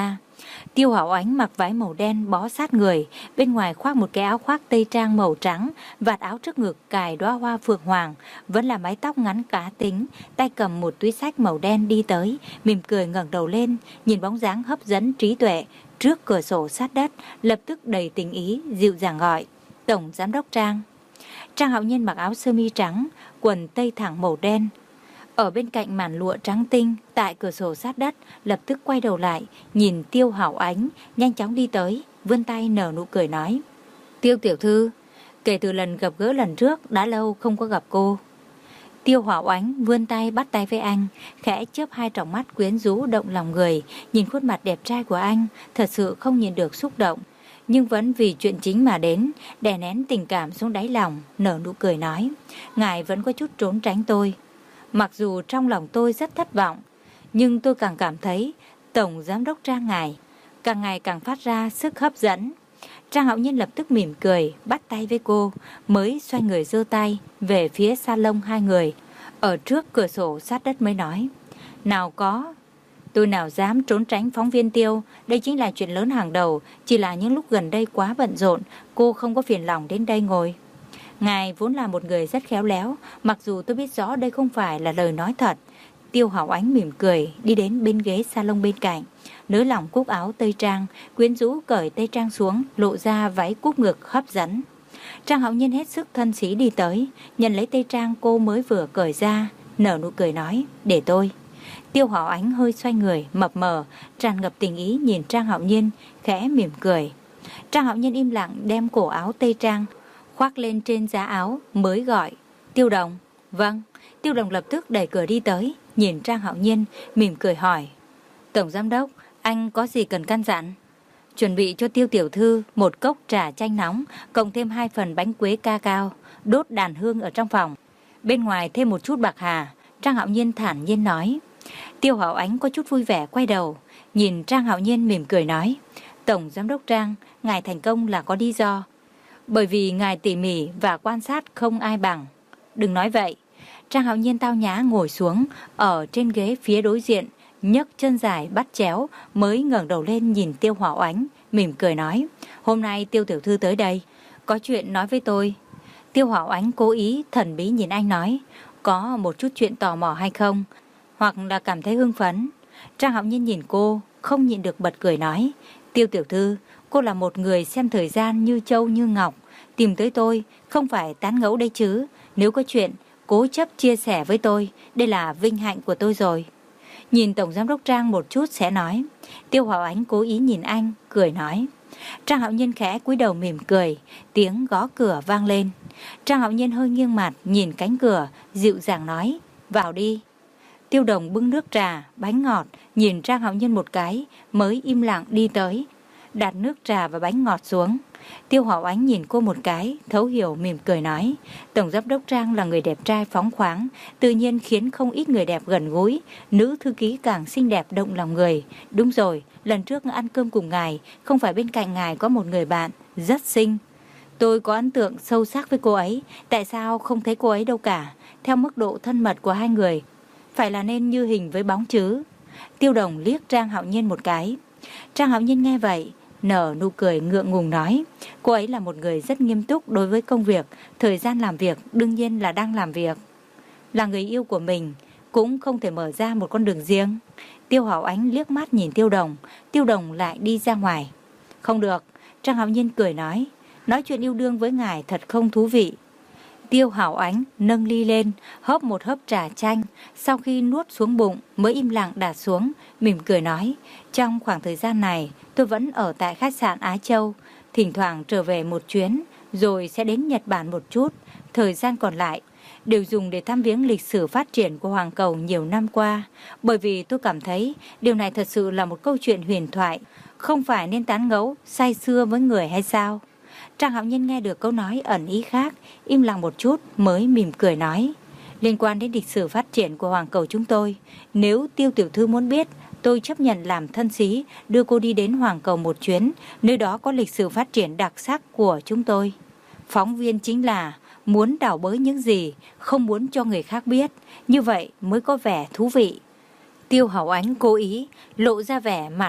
Tiêu Hảo Ánh mặc váy màu đen bó sát người, bên ngoài khoác một cái áo khoác tây trang màu trắng, vạt áo trước ngực cài đóa hoa phượng hoàng, vẫn là mái tóc ngắn cá tính, tay cầm một túi xách màu đen đi tới, mỉm cười ngẩng đầu lên, nhìn bóng dáng hấp dẫn trí tuệ trước cửa sổ sát đất, lập tức đầy tình ý, dịu dàng gọi: "Tổng giám đốc Trang." Trang Hạo Nhiên mặc áo sơ mi trắng, quần tây thẳng màu đen, ở bên cạnh màn lụa trắng tinh tại cửa sổ sát đất, lập tức quay đầu lại, nhìn Tiêu Hảo Ánh, nhanh chóng đi tới, vươn tay nở nụ cười nói: "Tiêu tiểu thư, kể từ lần gặp gỡ lần trước, đã lâu không có gặp cô." Tiêu Hảo Ánh vươn tay bắt tay với anh, khẽ chớp hai tròng mắt quyến rũ động lòng người, nhìn khuôn mặt đẹp trai của anh, thật sự không nhìn được xúc động, nhưng vẫn vì chuyện chính mà đến, đè nén tình cảm xuống đáy lòng, nở nụ cười nói: "Ngài vẫn có chút trốn tránh tôi. Mặc dù trong lòng tôi rất thất vọng, nhưng tôi càng cảm thấy Tổng Giám đốc Trang ngài càng ngày càng phát ra sức hấp dẫn." Trang Hạo Nhiên lập tức mỉm cười, bắt tay với cô, mới xoay người giơ tay về phía salon hai người, ở trước cửa sổ sát đất mới nói: "Nào có, tôi nào dám trốn tránh phóng viên Tiêu, đây chính là chuyện lớn hàng đầu, chỉ là những lúc gần đây quá bận rộn, cô không có phiền lòng đến đây ngồi. Ngài vốn là một người rất khéo léo, mặc dù tôi biết rõ đây không phải là lời nói thật." Tiêu Hảo Ánh mỉm cười, đi đến bên ghế salon bên cạnh, nới lỏng cúc áo tây trang, quyến rũ cởi tây trang xuống, lộ ra váy cúp ngực hấp dẫn. Trang Hạo Nhiên hết sức thân sĩ đi tới, nhận lấy tây trang cô mới vừa cởi ra, nở nụ cười nói: "Để tôi." Tiêu Hảo Ánh hơi xoay người, mập mờ, tràn ngập tình ý nhìn Trang Hạo Nhiên, khẽ mỉm cười. Trang Hạo Nhiên im lặng đem cổ áo tây trang khoác lên trên giá áo, mới gọi: "Tiêu Đồng." "Vâng." Tiêu Đồng lập tức đẩy cửa đi tới, nhìn Trang Hạo Nhiên, mỉm cười hỏi: "Tổng giám đốc, anh có gì cần căn dặn?" "Chuẩn bị cho Tiêu tiểu thư một cốc trà chanh nóng, cộng thêm hai phần bánh quế ca cao, đốt đàn hương ở trong phòng, bên ngoài thêm một chút bạc hà." Trang Hạo Nhiên thản nhiên nói. Tiêu Hảo Ánh có chút vui vẻ quay đầu, nhìn Trang Hạo Nhiên mỉm cười nói: "Tổng giám đốc Trang, ngài thành công là có lý do, bởi vì ngài tỉ mỉ và quan sát không ai bằng." "Đừng nói vậy." Trang Hạo Nhiên tao nhã ngồi xuống ở trên ghế phía đối diện, nhấc chân dài bắt chéo, mới ngẩng đầu lên nhìn Tiêu Hảo Ánh, mỉm cười nói: "Hôm nay Tiêu tiểu thư tới đây, có chuyện nói với tôi." Tiêu Hảo Ánh cố ý thần bí nhìn anh nói: "Có một chút chuyện tò mò hay không? Hoặc là cảm thấy hưng phấn?" Trang Hạo Nhiên nhìn cô, không nhịn được bật cười nói: "Tiêu tiểu thư, cô là một người xem thời gian như châu như ngọc, tìm tới tôi không phải tán ngẫu đây chứ. Nếu có chuyện, cố chấp chia sẻ với tôi, đây là vinh hạnh của tôi rồi." Nhìn Tổng giám đốc Trang một chút sẽ nói. Tiêu Hảo Ánh cố ý nhìn anh, cười nói. Trang Hạo Nhiên khẽ cúi đầu mỉm cười, tiếng gõ cửa vang lên. Trang Hạo Nhiên hơi nghiêng mặt nhìn cánh cửa, dịu dàng nói: "Vào đi." Tiêu Đồng bưng nước trà, bánh ngọt, nhìn Trang Hạo Nhiên một cái, mới im lặng đi tới, đặt nước trà và bánh ngọt xuống. Tiêu Hảo Ánh nhìn cô một cái, thấu hiểu mỉm cười nói: "Tổng giám đốc Trang là người đẹp trai phóng khoáng, tự nhiên khiến không ít người đẹp gần gũi, nữ thư ký càng xinh đẹp động lòng người. Đúng rồi, lần trước ăn cơm cùng ngài, không phải bên cạnh ngài có một người bạn rất xinh. Tôi có ấn tượng sâu sắc với cô ấy, tại sao không thấy cô ấy đâu cả? Theo mức độ thân mật của hai người, phải là nên như hình với bóng chứ." Tiêu Đồng liếc Trang Hạo Nhiên một cái. Trang Hạo Nhiên nghe vậy, nở nụ cười ngượng ngùng nói: "Cô ấy là một người rất nghiêm túc đối với công việc, thời gian làm việc đương nhiên là đang làm việc. Là người yêu của mình, cũng không thể mở ra một con đường riêng." Tiêu Hảo Ánh liếc mắt nhìn Tiêu Đồng, Tiêu Đồng lại đi ra ngoài. "Không được." Trang Hạo Nhiên cười nói: "Nói chuyện yêu đương với ngài thật không thú vị." Tiêu Hảo Ánh nâng ly lên, hớp một hớp trà chanh, sau khi nuốt xuống bụng mới im lặng đặt xuống, mỉm cười nói: "Trong khoảng thời gian này, tôi vẫn ở tại khách sạn Á Châu, thỉnh thoảng trở về một chuyến, rồi sẽ đến Nhật Bản một chút. Thời gian còn lại đều dùng để thăm viếng lịch sử phát triển của Hoàng Cầu nhiều năm qua, bởi vì tôi cảm thấy điều này thật sự là một câu chuyện huyền thoại, không phải nên tán gẫu say sưa với người hay sao?" Trang Hạo Nhiên nghe được câu nói ẩn ý khác, im lặng một chút mới mỉm cười nói: "Liên quan đến lịch sử phát triển của Hoàng Cầu chúng tôi, nếu Tiêu tiểu thư muốn biết, tôi chấp nhận làm thân sĩ đưa cô đi đến Hoàng Cầu một chuyến, nơi đó có lịch sử phát triển đặc sắc của chúng tôi. Phóng viên chính là muốn đào bới những gì không muốn cho người khác biết, như vậy mới có vẻ thú vị." Tiêu Hảo Ánh cố ý lộ ra vẻ mặt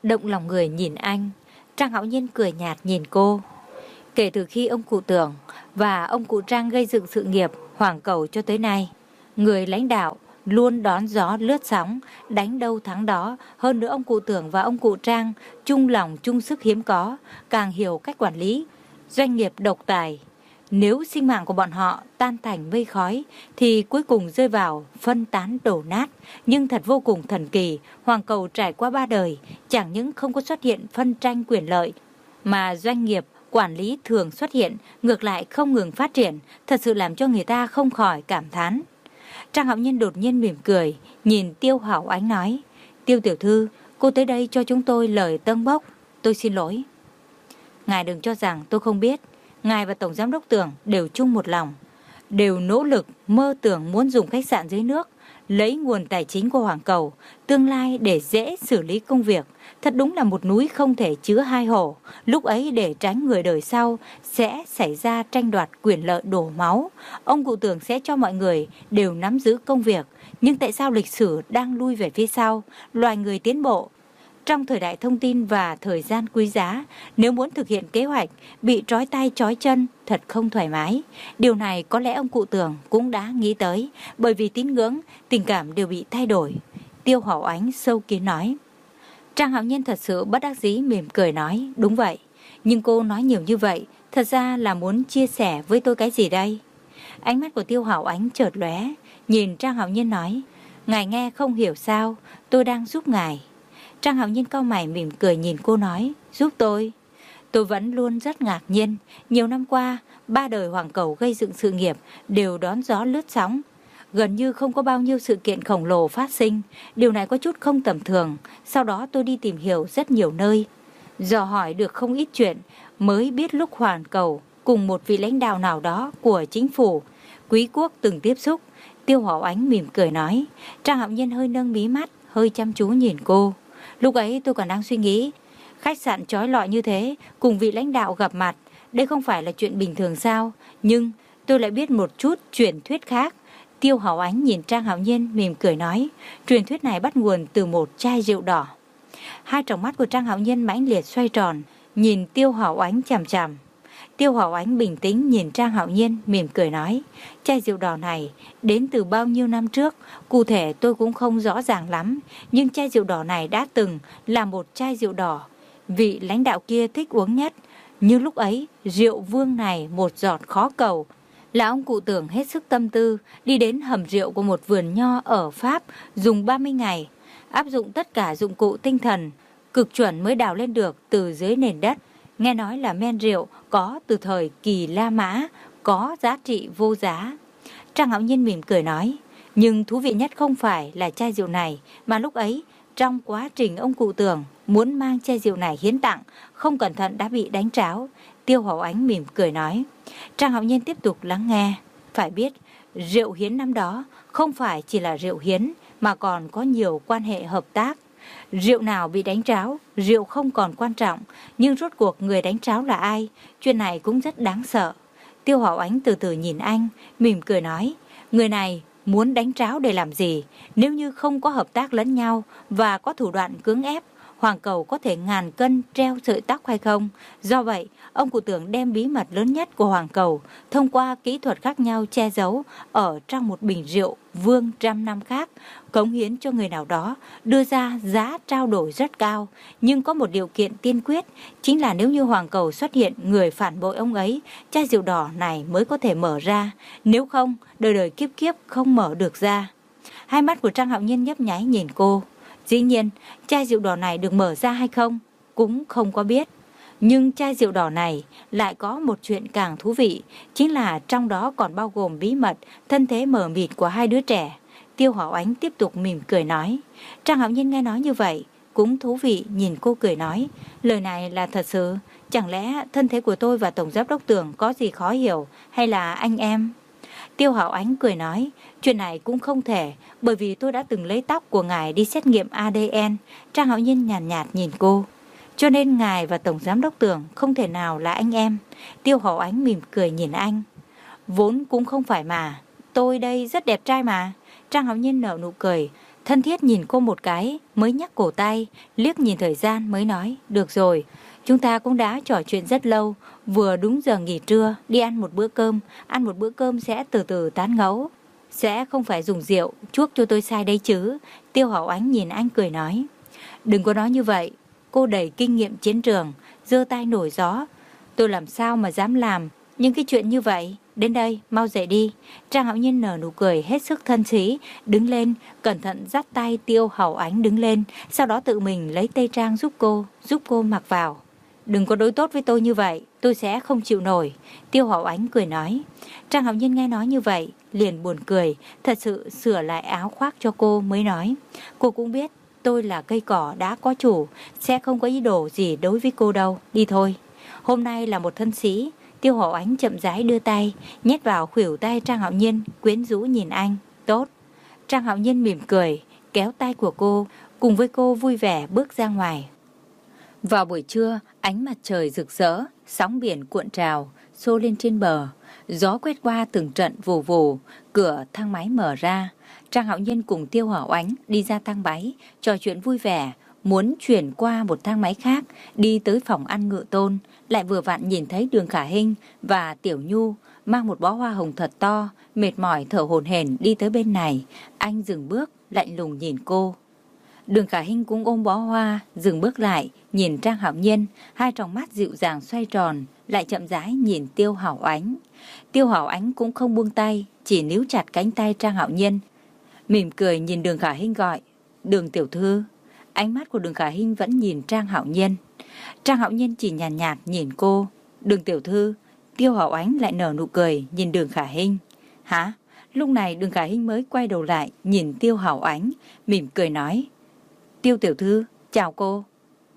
động lòng người nhìn anh. Trang Hạo Nhiên cười nhạt nhìn cô. Kể từ khi ông cụ Tưởng và ông cụ Trang gây dựng sự nghiệp Hoàng Cầu cho tới nay, người lãnh đạo luôn đón gió lướt sóng, đánh đâu thắng đó. Hơn nữa ông cụ Tưởng và ông cụ Trang chung lòng chung sức hiếm có, càng hiểu cách quản lý doanh nghiệp độc tài. Nếu sinh mạng của bọn họ tan thành mây khói thì cuối cùng rơi vào phân tán đổ nát. Nhưng thật vô cùng thần kỳ, Hoàng Cầu trải qua ba đời chẳng những không có xuất hiện phân tranh quyền lợi, mà doanh nghiệp quản lý thường xuất hiện, ngược lại không ngừng phát triển, thật sự làm cho người ta không khỏi cảm thán. Trang Hạo Nhiên đột nhiên mỉm cười, nhìn Tiêu Hảo Ánh nói: Tiêu tiểu thư, cô tới đây cho chúng tôi lời tâng bốc, tôi xin lỗi. Ngài đừng cho rằng tôi không biết, ngài và Tổng Giám đốc Tưởng đều chung một lòng, đều nỗ lực mơ tưởng muốn dùng khách sạn dưới nước, lấy nguồn tài chính của Hoàng Cầu, tương lai để dễ xử lý công việc. Thật đúng là một núi không thể chứa hai hổ. Lúc ấy để tránh người đời sau sẽ xảy ra tranh đoạt quyền lợi đổ máu, ông cụ Tưởng sẽ cho mọi người đều nắm giữ công việc. Nhưng tại sao lịch sử đang lui về phía sau? Loài người tiến bộ trong thời đại thông tin và thời gian quý giá, nếu muốn thực hiện kế hoạch, bị trói tay trói chân thật không thoải mái. Điều này có lẽ ông cụ Tưởng cũng đã nghĩ tới, bởi vì tín ngưỡng, tình cảm đều bị thay đổi. Tiêu Hảo Ánh sâu kín nói. Trang Hạo Nhiên thật sự bất đắc dĩ mỉm cười nói: Đúng vậy, nhưng cô nói nhiều như vậy thật ra là muốn chia sẻ với tôi cái gì đây? Ánh mắt của Tiêu Hảo Ánh chợt lóe, nhìn Trang Hạo Nhiên nói: Ngài nghe không hiểu sao, tôi đang giúp ngài. Trang Hạo Nhiên cau mày mỉm cười nhìn cô nói: Giúp tôi? Tôi vẫn luôn rất ngạc nhiên. Nhiều năm qua, ba đời Hoàng Cầu gây dựng sự nghiệp đều đón gió lướt sóng, gần như không có bao nhiêu sự kiện khổng lồ phát sinh. Điều này có chút không tầm thường. Sau đó tôi đi tìm hiểu rất nhiều nơi, dò hỏi được không ít chuyện, mới biết lúc Hoàng Cầu cùng một vị lãnh đạo nào đó của chính phủ quý quốc từng tiếp xúc. Tiêu Hảo Ánh mỉm cười nói. Trang Hạo Nhiên hơi nâng mí mắt, hơi chăm chú nhìn cô. Lúc ấy tôi còn đang suy nghĩ, khách sạn chói lọi như thế, cùng vị lãnh đạo gặp mặt, đây không phải là chuyện bình thường sao? Nhưng tôi lại biết một chút truyền thuyết khác. Tiêu Hảo Ánh nhìn Trang Hạo Nhiên mỉm cười nói. Truyền thuyết này bắt nguồn từ một chai rượu đỏ. Hai tròng mắt của Trang Hạo Nhiên mãnh liệt xoay tròn, nhìn Tiêu Hảo Ánh chằm chằm. Tiêu Hảo Ánh bình tĩnh nhìn Trang Hạo Nhiên mỉm cười nói. Chai rượu đỏ này đến từ bao nhiêu năm trước, cụ thể tôi cũng không rõ ràng lắm, nhưng chai rượu đỏ này đã từng là một chai rượu đỏ vị lãnh đạo kia thích uống nhất. Nhưng lúc ấy rượu vương này một giọt khó cầu, là ông cụ Tưởng hết sức tâm tư đi đến hầm rượu của một vườn nho ở Pháp, dùng ba mươi ngày, áp dụng tất cả dụng cụ tinh thần cực chuẩn mới đào lên được từ dưới nền đất. Nghe nói là men rượu có từ thời kỳ La Mã, có giá trị vô giá. Trang Hạo Nhiên mỉm cười nói. Nhưng thú vị nhất không phải là chai rượu này, mà lúc ấy trong quá trình ông cụ Tưởng muốn mang chai rượu này hiến tặng, không cẩn thận đã bị đánh tráo. Tiêu Hảo Ánh mỉm cười nói. Trang Hạo Nhiên tiếp tục lắng nghe. Phải biết, rượu hiến năm đó không phải chỉ là rượu hiến, mà còn có nhiều quan hệ hợp tác. Rượu nào bị đánh tráo, rượu không còn quan trọng, nhưng rốt cuộc người đánh tráo là ai, chuyện này cũng rất đáng sợ. Tiêu Hảo Ánh từ từ nhìn anh, mỉm cười nói. Người này muốn đánh tráo để làm gì? Nếu như không có hợp tác lẫn nhau và có thủ đoạn cưỡng ép, Hoàng Cầu có thể ngàn cân treo sợi tóc hay không? Do vậy, ông cụ Tưởng đem bí mật lớn nhất của Hoàng Cầu thông qua kỹ thuật khác nhau che giấu ở trong một bình rượu vương trăm năm khác, cống hiến cho người nào đó, đưa ra giá trao đổi rất cao. Nhưng có một điều kiện tiên quyết, chính là nếu như Hoàng Cầu xuất hiện người phản bội ông ấy, chai rượu đỏ này mới có thể mở ra. Nếu không, đời đời kiếp kiếp không mở được ra. Hai mắt của Trang Hạo Nhiên nhấp nháy nhìn cô. Dĩ nhiên, chai rượu đỏ này được mở ra hay không cũng không có biết. Nhưng chai rượu đỏ này lại có một chuyện càng thú vị, chính là trong đó còn bao gồm bí mật thân thế mờ mịt của hai đứa trẻ. Tiêu Hảo Ánh tiếp tục mỉm cười nói. Trang Hạo Nhiên nghe nói như vậy cũng thú vị nhìn cô cười nói. Lời này là thật sự? Chẳng lẽ thân thế của tôi và Tổng Giám đốc Tưởng có gì khó hiểu, hay là anh em? Tiêu Hảo Ánh cười nói. Chuyện này cũng không thể, bởi vì tôi đã từng lấy tóc của ngài đi xét nghiệm a đê en. Trang Hạo Nhiên nhàn nhạt, nhạt nhìn cô. Cho nên ngài và Tổng Giám đốc Tưởng không thể nào là anh em. Tiêu Hảo Ánh mỉm cười nhìn anh. Vốn cũng không phải mà, tôi đây rất đẹp trai mà. Trang Hạo Nhiên nở nụ cười, thân thiết nhìn cô một cái, mới nhắc cổ tay, liếc nhìn thời gian mới nói, được rồi, chúng ta cũng đã trò chuyện rất lâu, vừa đúng giờ nghỉ trưa, đi ăn một bữa cơm, ăn một bữa cơm sẽ từ từ tán gẫu. Sẽ không phải dùng rượu, chuốc cho tôi sai đấy chứ. Tiêu Hảo Ánh nhìn anh cười nói, đừng có nói như vậy, cô đầy kinh nghiệm chiến trường, giơ tay nổi gió. Tôi làm sao mà dám làm những cái chuyện như vậy. Đến đây, mau dậy đi. Trang Hạo Nhiên nở nụ cười hết sức thân sĩ, đứng lên, cẩn thận dắt tay Tiêu Hảo Ánh đứng lên, sau đó tự mình lấy tây trang giúp cô, giúp cô mặc vào. Đừng có đối tốt với tôi như vậy, tôi sẽ không chịu nổi. Tiêu Hảo Ánh cười nói. Trang Hạo Nhiên nghe nói như vậy, liền buồn cười, thật sự sửa lại áo khoác cho cô mới nói. Cô cũng biết, tôi là cây cỏ đã có chủ, sẽ không có ý đồ gì đối với cô đâu, đi thôi. Hôm nay là một thân sĩ. Tiêu Hảo Ánh chậm rãi đưa tay, nhét vào khuỷu tay Trang Hạo Nhiên, quyến rũ nhìn anh. Tốt. Trang Hạo Nhiên mỉm cười, kéo tay của cô, cùng với cô vui vẻ bước ra ngoài. Vào buổi trưa, ánh mặt trời rực rỡ, sóng biển cuộn trào, xô lên trên bờ. Gió quét qua từng trận vù vù, cửa thang máy mở ra. Trang Hạo Nhiên cùng Tiêu Hảo Ánh đi ra thang máy, trò chuyện vui vẻ, muốn chuyển qua một thang máy khác, đi tới phòng ăn Ngự Tôn, lại vừa vặn nhìn thấy Đường Khả Hinh và Tiểu Nhu mang một bó hoa hồng thật to, mệt mỏi thở hổn hển đi tới bên này. Anh dừng bước, lạnh lùng nhìn cô. Đường Khả Hinh cũng ôm bó hoa, dừng bước lại, nhìn Trang Hạo Nhiên, hai tròng mắt dịu dàng xoay tròn, lại chậm rãi nhìn Tiêu Hảo Ánh. Tiêu Hảo Ánh cũng không buông tay, chỉ níu chặt cánh tay Trang Hạo Nhiên, mỉm cười nhìn Đường Khả Hinh gọi, Đường tiểu thư. Ánh mắt của Đường Khả Hinh vẫn nhìn Trang Hạo Nhiên. Trang Hạo Nhiên chỉ nhàn nhạt, nhạt nhìn cô, Đường tiểu thư. Tiêu Hảo Ánh lại nở nụ cười nhìn Đường Khả Hinh. Hả? Lúc này Đường Khả Hinh mới quay đầu lại nhìn Tiêu Hảo Ánh, mỉm cười nói, Tiêu tiểu thư, chào cô.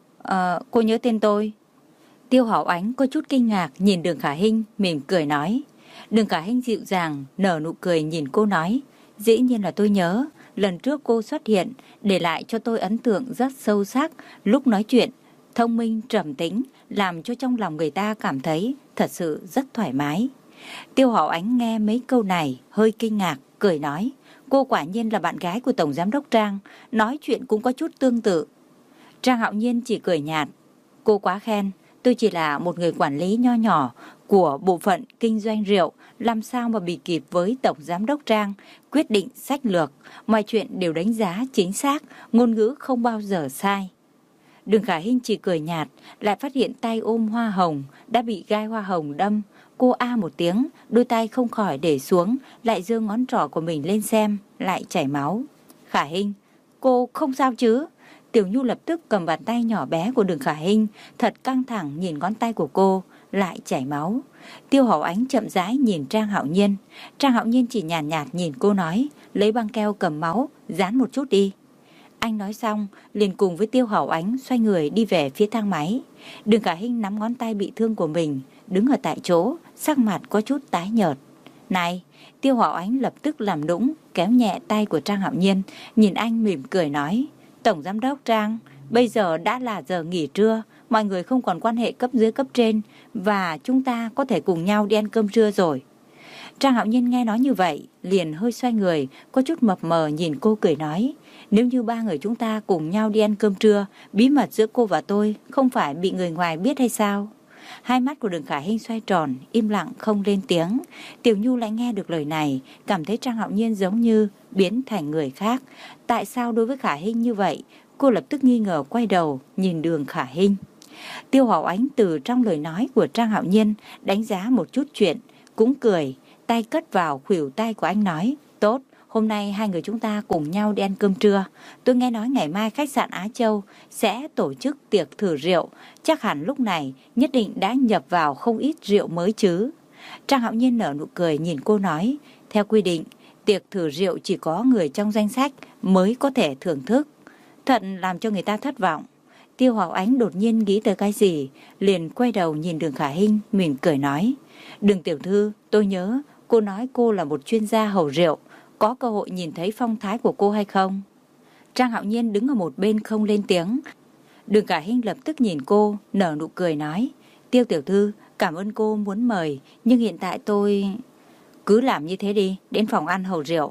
Ờ, cô nhớ tên tôi. Tiêu Hảo Ánh có chút kinh ngạc nhìn Đường Khả Hinh, mỉm cười nói. Đường Khả Hinh dịu dàng nở nụ cười nhìn cô nói, dĩ nhiên là tôi nhớ, lần trước cô xuất hiện để lại cho tôi ấn tượng rất sâu sắc. Lúc nói chuyện thông minh trầm tĩnh, làm cho trong lòng người ta cảm thấy thật sự rất thoải mái. Tiêu Hảo Ánh nghe mấy câu này hơi kinh ngạc, cười nói, cô quả nhiên là bạn gái của Tổng Giám đốc Trang, nói chuyện cũng có chút tương tự. Trang Hạo Nhiên chỉ cười nhạt, cô quá khen, tôi chỉ là một người quản lý nho nhỏ của bộ phận kinh doanh rượu, làm sao mà bị kịp với Tổng Giám đốc Trang, quyết định sách lược, mọi chuyện đều đánh giá chính xác, ngôn ngữ không bao giờ sai. Đường Khả Hinh chỉ cười nhạt, lại phát hiện tay ôm hoa hồng đã bị gai hoa hồng đâm. Cô a một tiếng, đôi tay không khỏi để xuống, lại giơ ngón trỏ của mình lên xem, lại chảy máu. Khả Hinh, cô không sao chứ? Tiểu Nhu lập tức cầm bàn tay nhỏ bé của Đường Khả Hinh, thật căng thẳng nhìn ngón tay của cô, lại chảy máu. Tiêu Hảo Ánh chậm rãi nhìn Trang Hạo Nhiên. Trang Hạo Nhiên chỉ nhàn nhạt, nhạt nhìn cô nói, lấy băng keo cầm máu, dán một chút đi. Anh nói xong, liền cùng với Tiêu Hảo Ánh xoay người đi về phía thang máy. Đường Khả Hinh nắm ngón tay bị thương của mình, đứng ở tại chỗ, sắc mặt có chút tái nhợt. Này, Tiêu Hảo Ánh lập tức làm nũng, kéo nhẹ tay của Trang Hạo Nhiên, nhìn anh mỉm cười nói, Tổng Giám đốc Trang, bây giờ đã là giờ nghỉ trưa, mọi người không còn quan hệ cấp dưới cấp trên, và chúng ta có thể cùng nhau đi ăn cơm trưa rồi. Trang Hạo Nhiên nghe nói như vậy, liền hơi xoay người, có chút mập mờ nhìn cô cười nói, nếu như ba người chúng ta cùng nhau đi ăn cơm trưa, bí mật giữa cô và tôi không phải bị người ngoài biết hay sao? Hai mắt của Đường Khả Hinh xoay tròn, im lặng không lên tiếng. Tiểu Nhu lại nghe được lời này, cảm thấy Trang Hạo Nhiên giống như biến thành người khác. Tại sao đối với Khả Hinh như vậy? Cô lập tức nghi ngờ quay đầu, nhìn Đường Khả Hinh. Tiêu Hảo Ánh từ trong lời nói của Trang Hạo Nhiên đánh giá một chút chuyện, cũng cười, tay cất vào khuỷu tay của anh nói, tốt, hôm nay hai người chúng ta cùng nhau đi ăn cơm trưa. Tôi nghe nói ngày mai khách sạn Á Châu sẽ tổ chức tiệc thử rượu, chắc hẳn lúc này nhất định đã nhập vào không ít rượu mới chứ. Trang Hạo Nhiên nở nụ cười nhìn cô nói, theo quy định, tiệc thử rượu chỉ có người trong danh sách mới có thể thưởng thức. Thật làm cho người ta thất vọng. Tiêu Hảo Ánh đột nhiên nghĩ tới cái gì, liền quay đầu nhìn Đường Khả Hinh, mỉm cười nói, Đường tiểu thư, tôi nhớ cô nói cô là một chuyên gia hầu rượu, có cơ hội nhìn thấy phong thái của cô hay không? Trang Hạo Nhiên đứng ở một bên không lên tiếng. Đường Khả Hinh lập tức nhìn cô, nở nụ cười nói, Tiêu tiểu thư, cảm ơn cô muốn mời, nhưng hiện tại tôi... Cứ làm như thế đi, đến phòng ăn hầu rượu.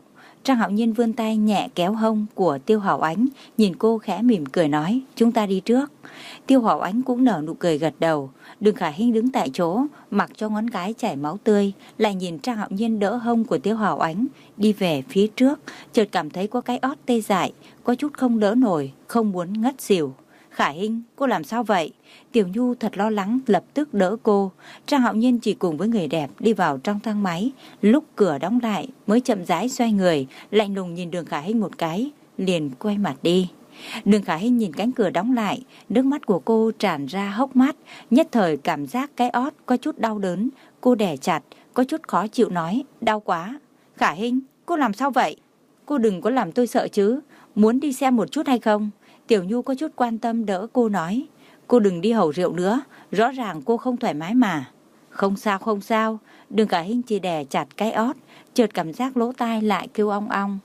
Trang Hạo Nhiên vươn tay nhẹ kéo hông của Tiêu Hảo Ánh, nhìn cô khẽ mỉm cười nói, chúng ta đi trước. Tiêu Hảo Ánh cũng nở nụ cười gật đầu. Đường Khả Hinh đứng tại chỗ, mặc cho ngón cái chảy máu tươi, lại nhìn Trang Hạo Nhiên đỡ hông của Tiêu Hảo Ánh đi về phía trước, chợt cảm thấy có cái ót tê dại, có chút không đỡ nổi, không muốn ngất xỉu. Khả Hinh, cô làm sao vậy? Tiểu Nhu thật lo lắng lập tức đỡ cô. Trang Hạo Nhiên chỉ cùng với người đẹp đi vào trong thang máy, lúc cửa đóng lại mới chậm rãi xoay người, lạnh lùng nhìn Đường Khả Hinh một cái, liền quay mặt đi. Đường Khả Hinh nhìn cánh cửa đóng lại, nước mắt của cô tràn ra hốc mắt, nhất thời cảm giác cái ót có chút đau đớn, cô đè chặt, có chút khó chịu nói, đau quá. Khả Hinh, cô làm sao vậy? Cô đừng có làm tôi sợ chứ, muốn đi xem một chút hay không? Tiểu Nhu có chút quan tâm đỡ cô nói, cô đừng đi hầu rượu nữa, rõ ràng cô không thoải mái mà. Không sao không sao. Đường Khả Hinh chỉ đè chặt cái ót, chợt cảm giác lỗ tai lại kêu ong ong.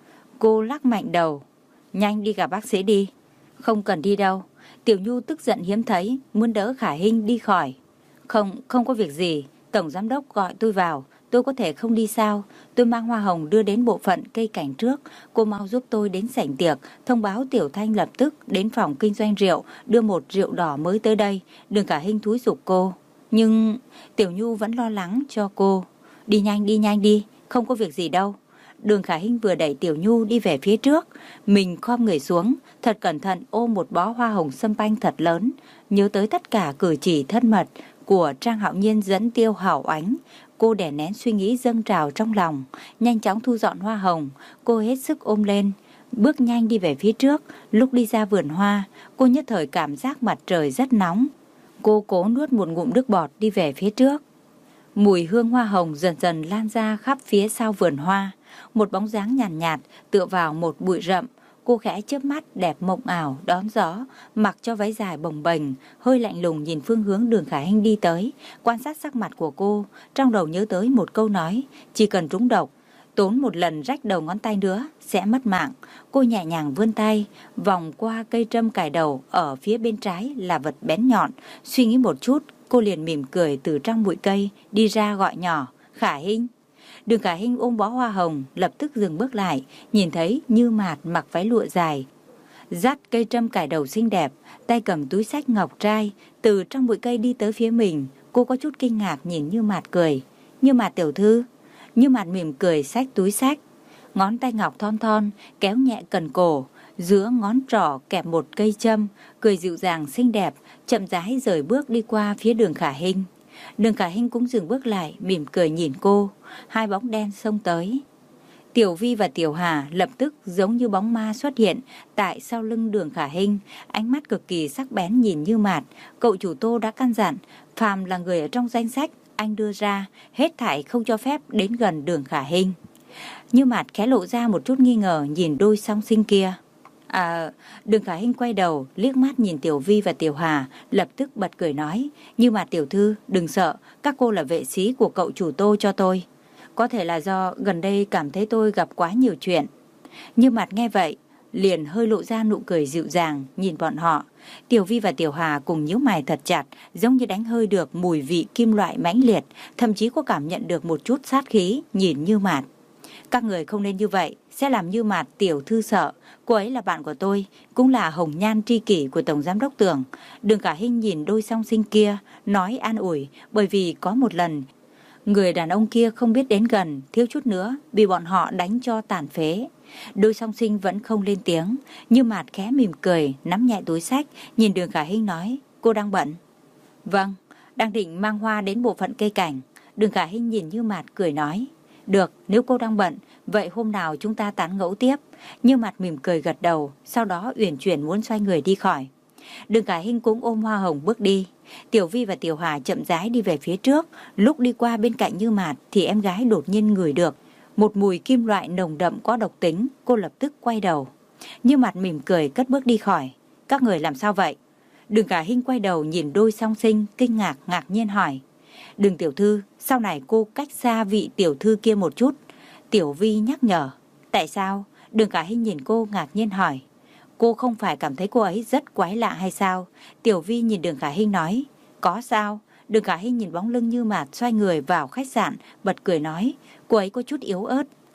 Cô lắc mạnh đầu, nhanh đi gặp bác sĩ đi. Không cần đi đâu. Tiểu Nhu tức giận hiếm thấy, muốn đỡ Khả Hinh đi khỏi. Không, không có việc gì, tổng giám đốc gọi tôi vào, tôi có thể không đi sao? Tôi mang hoa hồng đưa đến bộ phận cây cảnh trước, cô mau giúp tôi đến sảnh tiệc, thông báo Tiểu Thanh lập tức đến phòng kinh doanh rượu, đưa một rượu đỏ mới tới đây. Đường Khả Hinh thúi giục cô. Nhưng Tiểu Nhu vẫn lo lắng cho cô. Đi nhanh đi nhanh đi, không có việc gì đâu. Đường Khả Hinh vừa đẩy Tiểu Nhu đi về phía trước, mình khom người xuống, thật cẩn thận ôm một bó hoa hồng sâm panh thật lớn, nhớ tới tất cả cử chỉ thân mật của Trang Hạo Nhiên dẫn Tiêu Hảo Ánh. Cô đè nén suy nghĩ dâng trào trong lòng, nhanh chóng thu dọn hoa hồng, cô hết sức ôm lên, bước nhanh đi về phía trước. Lúc đi ra vườn hoa, cô nhất thời cảm giác mặt trời rất nóng. Cô cố nuốt một ngụm nước bọt đi về phía trước. Mùi hương hoa hồng dần dần lan ra khắp phía sau vườn hoa. Một bóng dáng nhàn nhạt, nhạt tựa vào một bụi rậm. Cô khẽ chớp mắt đẹp mộng ảo đón gió, mặc cho váy dài bồng bềnh, hơi lạnh lùng nhìn phương hướng Đường Khả Hinh đi tới, quan sát sắc mặt của cô, trong đầu nhớ tới một câu nói, chỉ cần trúng độc, tốn một lần rách đầu ngón tay nữa sẽ mất mạng. Cô nhẹ nhàng vươn tay, vòng qua cây trâm cài đầu, ở phía bên trái là vật bén nhọn. Suy nghĩ một chút, cô liền mỉm cười từ trong bụi cây đi ra gọi nhỏ, Khả Hinh. Đường Khả Hinh ôm bó hoa hồng, lập tức dừng bước lại, nhìn thấy Như Mạt mặc váy lụa dài, dắt cây trâm cài đầu xinh đẹp, tay cầm túi xách ngọc trai, từ trong bụi cây đi tới phía mình. Cô có chút kinh ngạc nhìn Như Mạt cười. Như Mạt tiểu thư. Như Mạt mỉm cười xách túi xách, ngón tay ngọc thon thon kéo nhẹ cần cổ, giữa ngón trỏ kẹp một cây châm, cười dịu dàng xinh đẹp, chậm rãi rời bước đi qua phía Đường Khả Hinh. Đường Khả Hinh cũng dừng bước lại, mỉm cười nhìn cô. Hai bóng đen xông tới. Tiểu Vi và Tiểu Hà lập tức giống như bóng ma xuất hiện tại sau lưng Đường Khả Hinh, ánh mắt cực kỳ sắc bén nhìn Như Mạt. Cậu chủ Tô đã căn dặn, phàm là người ở trong danh sách anh đưa ra, hết thảy không cho phép đến gần Đường Khả Hinh. Như Mạt khẽ lộ ra một chút nghi ngờ nhìn đôi song sinh kia. À, Đường Khả Hinh quay đầu liếc mắt nhìn Tiểu Vi và Tiểu Hà, lập tức bật cười nói, Như Mạt tiểu thư đừng sợ, các cô là vệ sĩ của cậu chủ Tô cho tôi. Có thể là do gần đây cảm thấy tôi gặp quá nhiều chuyện. Như Mạt nghe vậy liền hơi lộ ra nụ cười dịu dàng nhìn bọn họ. Tiểu Vi và Tiểu Hà cùng nhíu mày thật chặt, giống như đánh hơi được mùi vị kim loại mãnh liệt, thậm chí có cảm nhận được một chút sát khí nhìn Như Mạt. Các người không nên như vậy, sẽ làm Như Mạt tiểu thư sợ. Cô ấy là bạn của tôi, cũng là hồng nhan tri kỷ của Tổng Giám đốc Tưởng. Đường Khả Hinh nhìn đôi song sinh kia, nói an ủi, bởi vì có một lần người đàn ông kia không biết đến gần, thiếu chút nữa bị bọn họ đánh cho tàn phế. Đôi song sinh vẫn không lên tiếng. Như Mạt khẽ mỉm cười, nắm nhẹ túi xách, nhìn Đường Khả Hinh nói, cô đang bận? Vâng, đang định mang hoa đến bộ phận cây cảnh. Đường Khả Hinh nhìn Như Mạt cười nói, được, nếu cô đang bận, vậy hôm nào chúng ta tán gẫu tiếp. Như Mạt mỉm cười gật đầu, sau đó uyển chuyển muốn xoay người đi khỏi. Đường Khả Hinh cũng ôm hoa hồng bước đi. Tiểu Vi và Tiểu Hà chậm rãi đi về phía trước. Lúc đi qua bên cạnh Như Mạt thì em gái đột nhiên ngửi được một mùi kim loại nồng đậm có độc tính. Cô lập tức quay đầu. Như Mạt mỉm cười cất bước đi khỏi. Các người làm sao vậy? Đường Khả Hinh quay đầu nhìn đôi song sinh, kinh ngạc ngạc nhiên hỏi. Đường tiểu thư, sau này cô cách xa vị tiểu thư kia một chút. Tiểu Vi nhắc nhở. Tại sao? Đường Khả Hinh nhìn cô ngạc nhiên hỏi. Cô không phải cảm thấy cô ấy rất quái lạ hay sao? Tiểu Vi nhìn Đường Khả Hinh nói. Có sao? Đường Khả Hinh nhìn bóng lưng Như Mạt xoay người vào khách sạn, bật cười nói. Cô ấy có chút yếu ớt,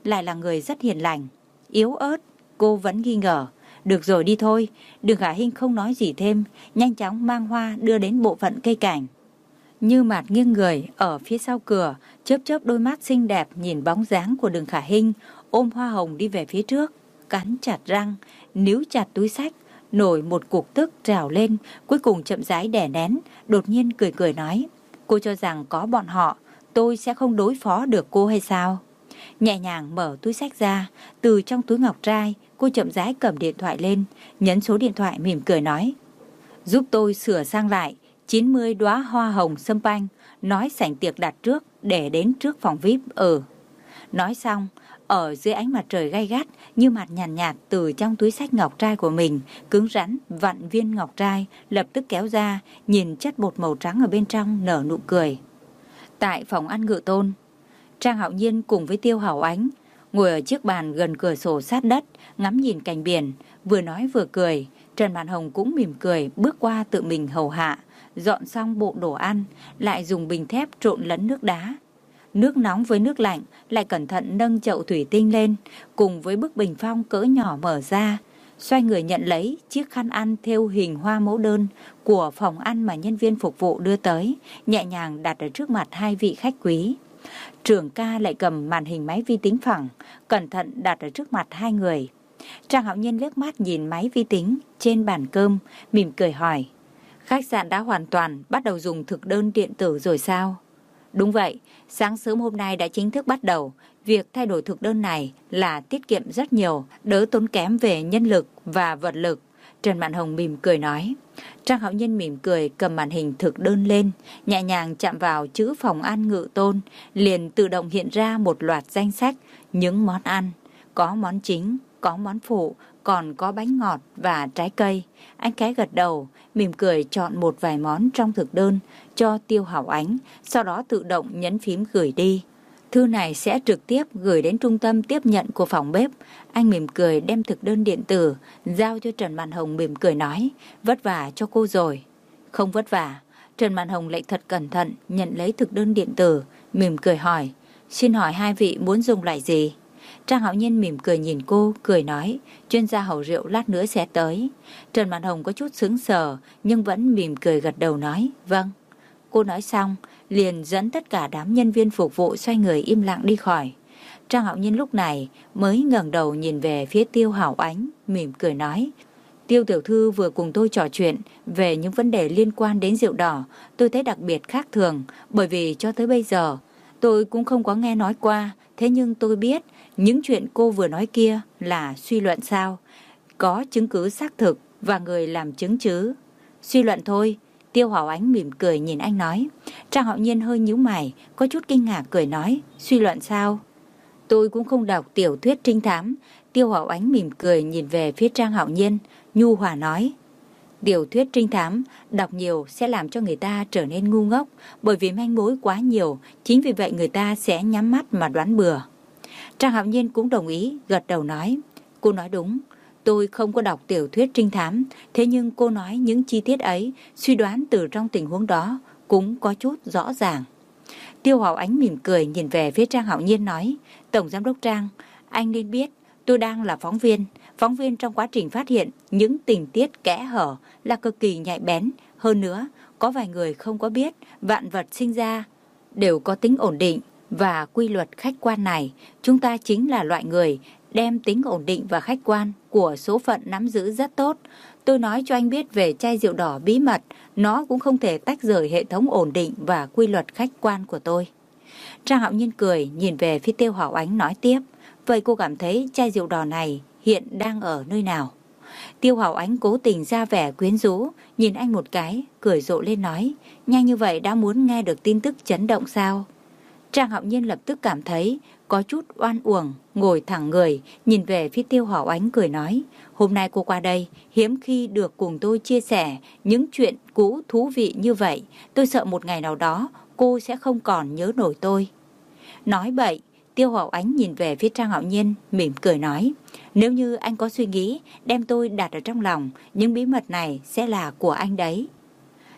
lại là người rất hiền lành. Yếu ớt, cô vẫn nghi ngờ. Được rồi, đi thôi. Đường Khả Hinh không nói gì thêm, nhanh chóng mang hoa đưa đến bộ phận cây cảnh. Như Mạt nghiêng người ở phía sau cửa, chớp chớp đôi mắt xinh đẹp nhìn bóng dáng của Đường Khả Hinh, ôm hoa hồng đi về phía trước, cắn chặt răng, níu chặt túi xách, nổi một cục tức trào lên, cuối cùng chậm rãi đè nén, đột nhiên cười cười nói: cô cho rằng có bọn họ, tôi sẽ không đối phó được cô hay sao? Nhẹ nhàng mở túi xách ra, từ trong túi ngọc trai, cô chậm rãi cầm điện thoại lên, nhấn số điện thoại mỉm cười nói: giúp tôi sửa sang lại chín mươi đóa hoa hồng sâm panh, nói sảnh tiệc đặt trước để đến trước phòng vi ai pi. Ừ. Nói xong, ở dưới ánh mặt trời gay gắt, Như Mạt nhàn nhạt, nhạt từ trong túi xách ngọc trai của mình, cứng rắn vặn viên ngọc trai, lập tức kéo ra, nhìn chất bột màu trắng ở bên trong, nở nụ cười. Tại phòng ăn Ngự Tôn, Trang Hạo Nhiên cùng với Tiêu Hảo Ánh ngồi ở chiếc bàn gần cửa sổ sát đất, ngắm nhìn cảnh biển, vừa nói vừa cười. Trần Mạn Hồng cũng mỉm cười bước qua tự mình hầu hạ, dọn xong bộ đồ ăn, lại dùng bình thép trộn lẫn nước đá. Nước nóng với nước lạnh, lại cẩn thận nâng chậu thủy tinh lên, cùng với bức bình phong cỡ nhỏ mở ra, xoay người nhận lấy chiếc khăn ăn thêu hình hoa mẫu đơn của phòng ăn mà nhân viên phục vụ đưa tới, nhẹ nhàng đặt ở trước mặt hai vị khách quý. Trưởng ca lại cầm màn hình máy vi tính phẳng, cẩn thận đặt ở trước mặt hai người. Trang Hạo Nhiên liếc mắt nhìn máy vi tính trên bàn cơm, mỉm cười hỏi: khách sạn đã hoàn toàn bắt đầu dùng thực đơn điện tử rồi sao? Đúng vậy, sáng sớm hôm nay đã chính thức bắt đầu. Việc thay đổi thực đơn này là tiết kiệm rất nhiều, đỡ tốn kém về nhân lực và vật lực. Trần Mạn Hồng mỉm cười nói. Trang Hạo Nhiên mỉm cười cầm màn hình thực đơn lên, nhẹ nhàng chạm vào chữ phòng ăn Ngự Tôn, liền tự động hiện ra một loạt danh sách những món ăn. Có món chính, có món phụ, còn có bánh ngọt và trái cây. Anh khẽ gật đầu, mỉm cười chọn một vài món trong thực đơn cho Tiêu Hảo Ánh, sau đó tự động nhấn phím gửi đi. Thư này sẽ trực tiếp gửi đến trung tâm tiếp nhận của phòng bếp. Anh mỉm cười đem thực đơn điện tử giao cho Trần Mạn Hồng, mỉm cười nói: vất vả cho cô rồi. Không vất vả. Trần Mạn Hồng lại thật cẩn thận nhận lấy thực đơn điện tử, mỉm cười hỏi: xin hỏi hai vị muốn dùng loại gì? Trang Hạo Nhiên mỉm cười nhìn cô, cười nói: chuyên gia hầu rượu lát nữa sẽ tới. Trần Mạn Hồng có chút sững sờ, nhưng vẫn mỉm cười gật đầu nói: vâng. Cô nói xong, liền dẫn tất cả đám nhân viên phục vụ xoay người im lặng đi khỏi. Trang Hạo Nhiên lúc này mới ngẩng đầu nhìn về phía Tiêu Hảo Ánh, mỉm cười nói: Tiêu tiểu thư vừa cùng tôi trò chuyện về những vấn đề liên quan đến rượu đỏ, tôi thấy đặc biệt khác thường, bởi vì cho tới bây giờ tôi cũng không có nghe nói qua, thế nhưng tôi biết những chuyện cô vừa nói kia là suy luận sao? Có chứng cứ xác thực và người làm chứng chứ? Suy luận thôi. Tiêu Hảo Ánh mỉm cười nhìn anh nói. Trang Hạo Nhiên hơi nhíu mày, có chút kinh ngạc cười nói: suy luận sao? Tôi cũng không đọc tiểu thuyết trinh thám. Tiêu Hảo Ánh mỉm cười nhìn về phía Trang Hạo Nhiên, nhu hòa nói: tiểu thuyết trinh thám đọc nhiều sẽ làm cho người ta trở nên ngu ngốc, bởi vì manh mối quá nhiều, chính vì vậy người ta sẽ nhắm mắt mà đoán bừa. Trang Hạo Nhiên cũng đồng ý, gật đầu nói: cô nói đúng, tôi không có đọc tiểu thuyết trinh thám, thế nhưng cô nói những chi tiết ấy, suy đoán từ trong tình huống đó cũng có chút rõ ràng. Tiêu Hảo Ánh mỉm cười nhìn về phía Trang Hạo Nhiên nói: Tổng giám đốc Trang, anh nên biết tôi đang là phóng viên. Phóng viên trong quá trình phát hiện những tình tiết kẽ hở là cực kỳ nhạy bén. Hơn nữa, có vài người không có biết vạn vật sinh ra đều có tính ổn định và quy luật khách quan này. Chúng ta chính là loại người đem tính ổn định và khách quan của số phận nắm giữ rất tốt. Tôi nói cho anh biết về chai rượu đỏ bí mật, nó cũng không thể tách rời hệ thống ổn định và quy luật khách quan của tôi. Trang Hạo Nhiên cười nhìn về phía Tiêu Hảo Ánh nói tiếp: vậy cô cảm thấy chai rượu đỏ này hiện đang ở nơi nào? Tiêu Hảo Ánh cố tình ra vẻ quyến rũ, nhìn anh một cái, cười rộ lên nói: nhanh như vậy đã muốn nghe được tin tức chấn động sao? Trang Hạo Nhiên lập tức cảm thấy có chút oan uổng, ngồi thẳng người, nhìn về phía Tiêu Hảo Ánh cười nói: hôm nay cô qua đây, hiếm khi được cùng tôi chia sẻ những chuyện cũ thú vị như vậy. Tôi sợ một ngày nào đó cô sẽ không còn nhớ nổi tôi. Nói bậy. Tiêu Hảo Ánh nhìn về phía Trang Hạo Nhiên, mỉm cười nói: nếu như anh có suy nghĩ đem tôi đặt ở trong lòng, những bí mật này sẽ là của anh đấy.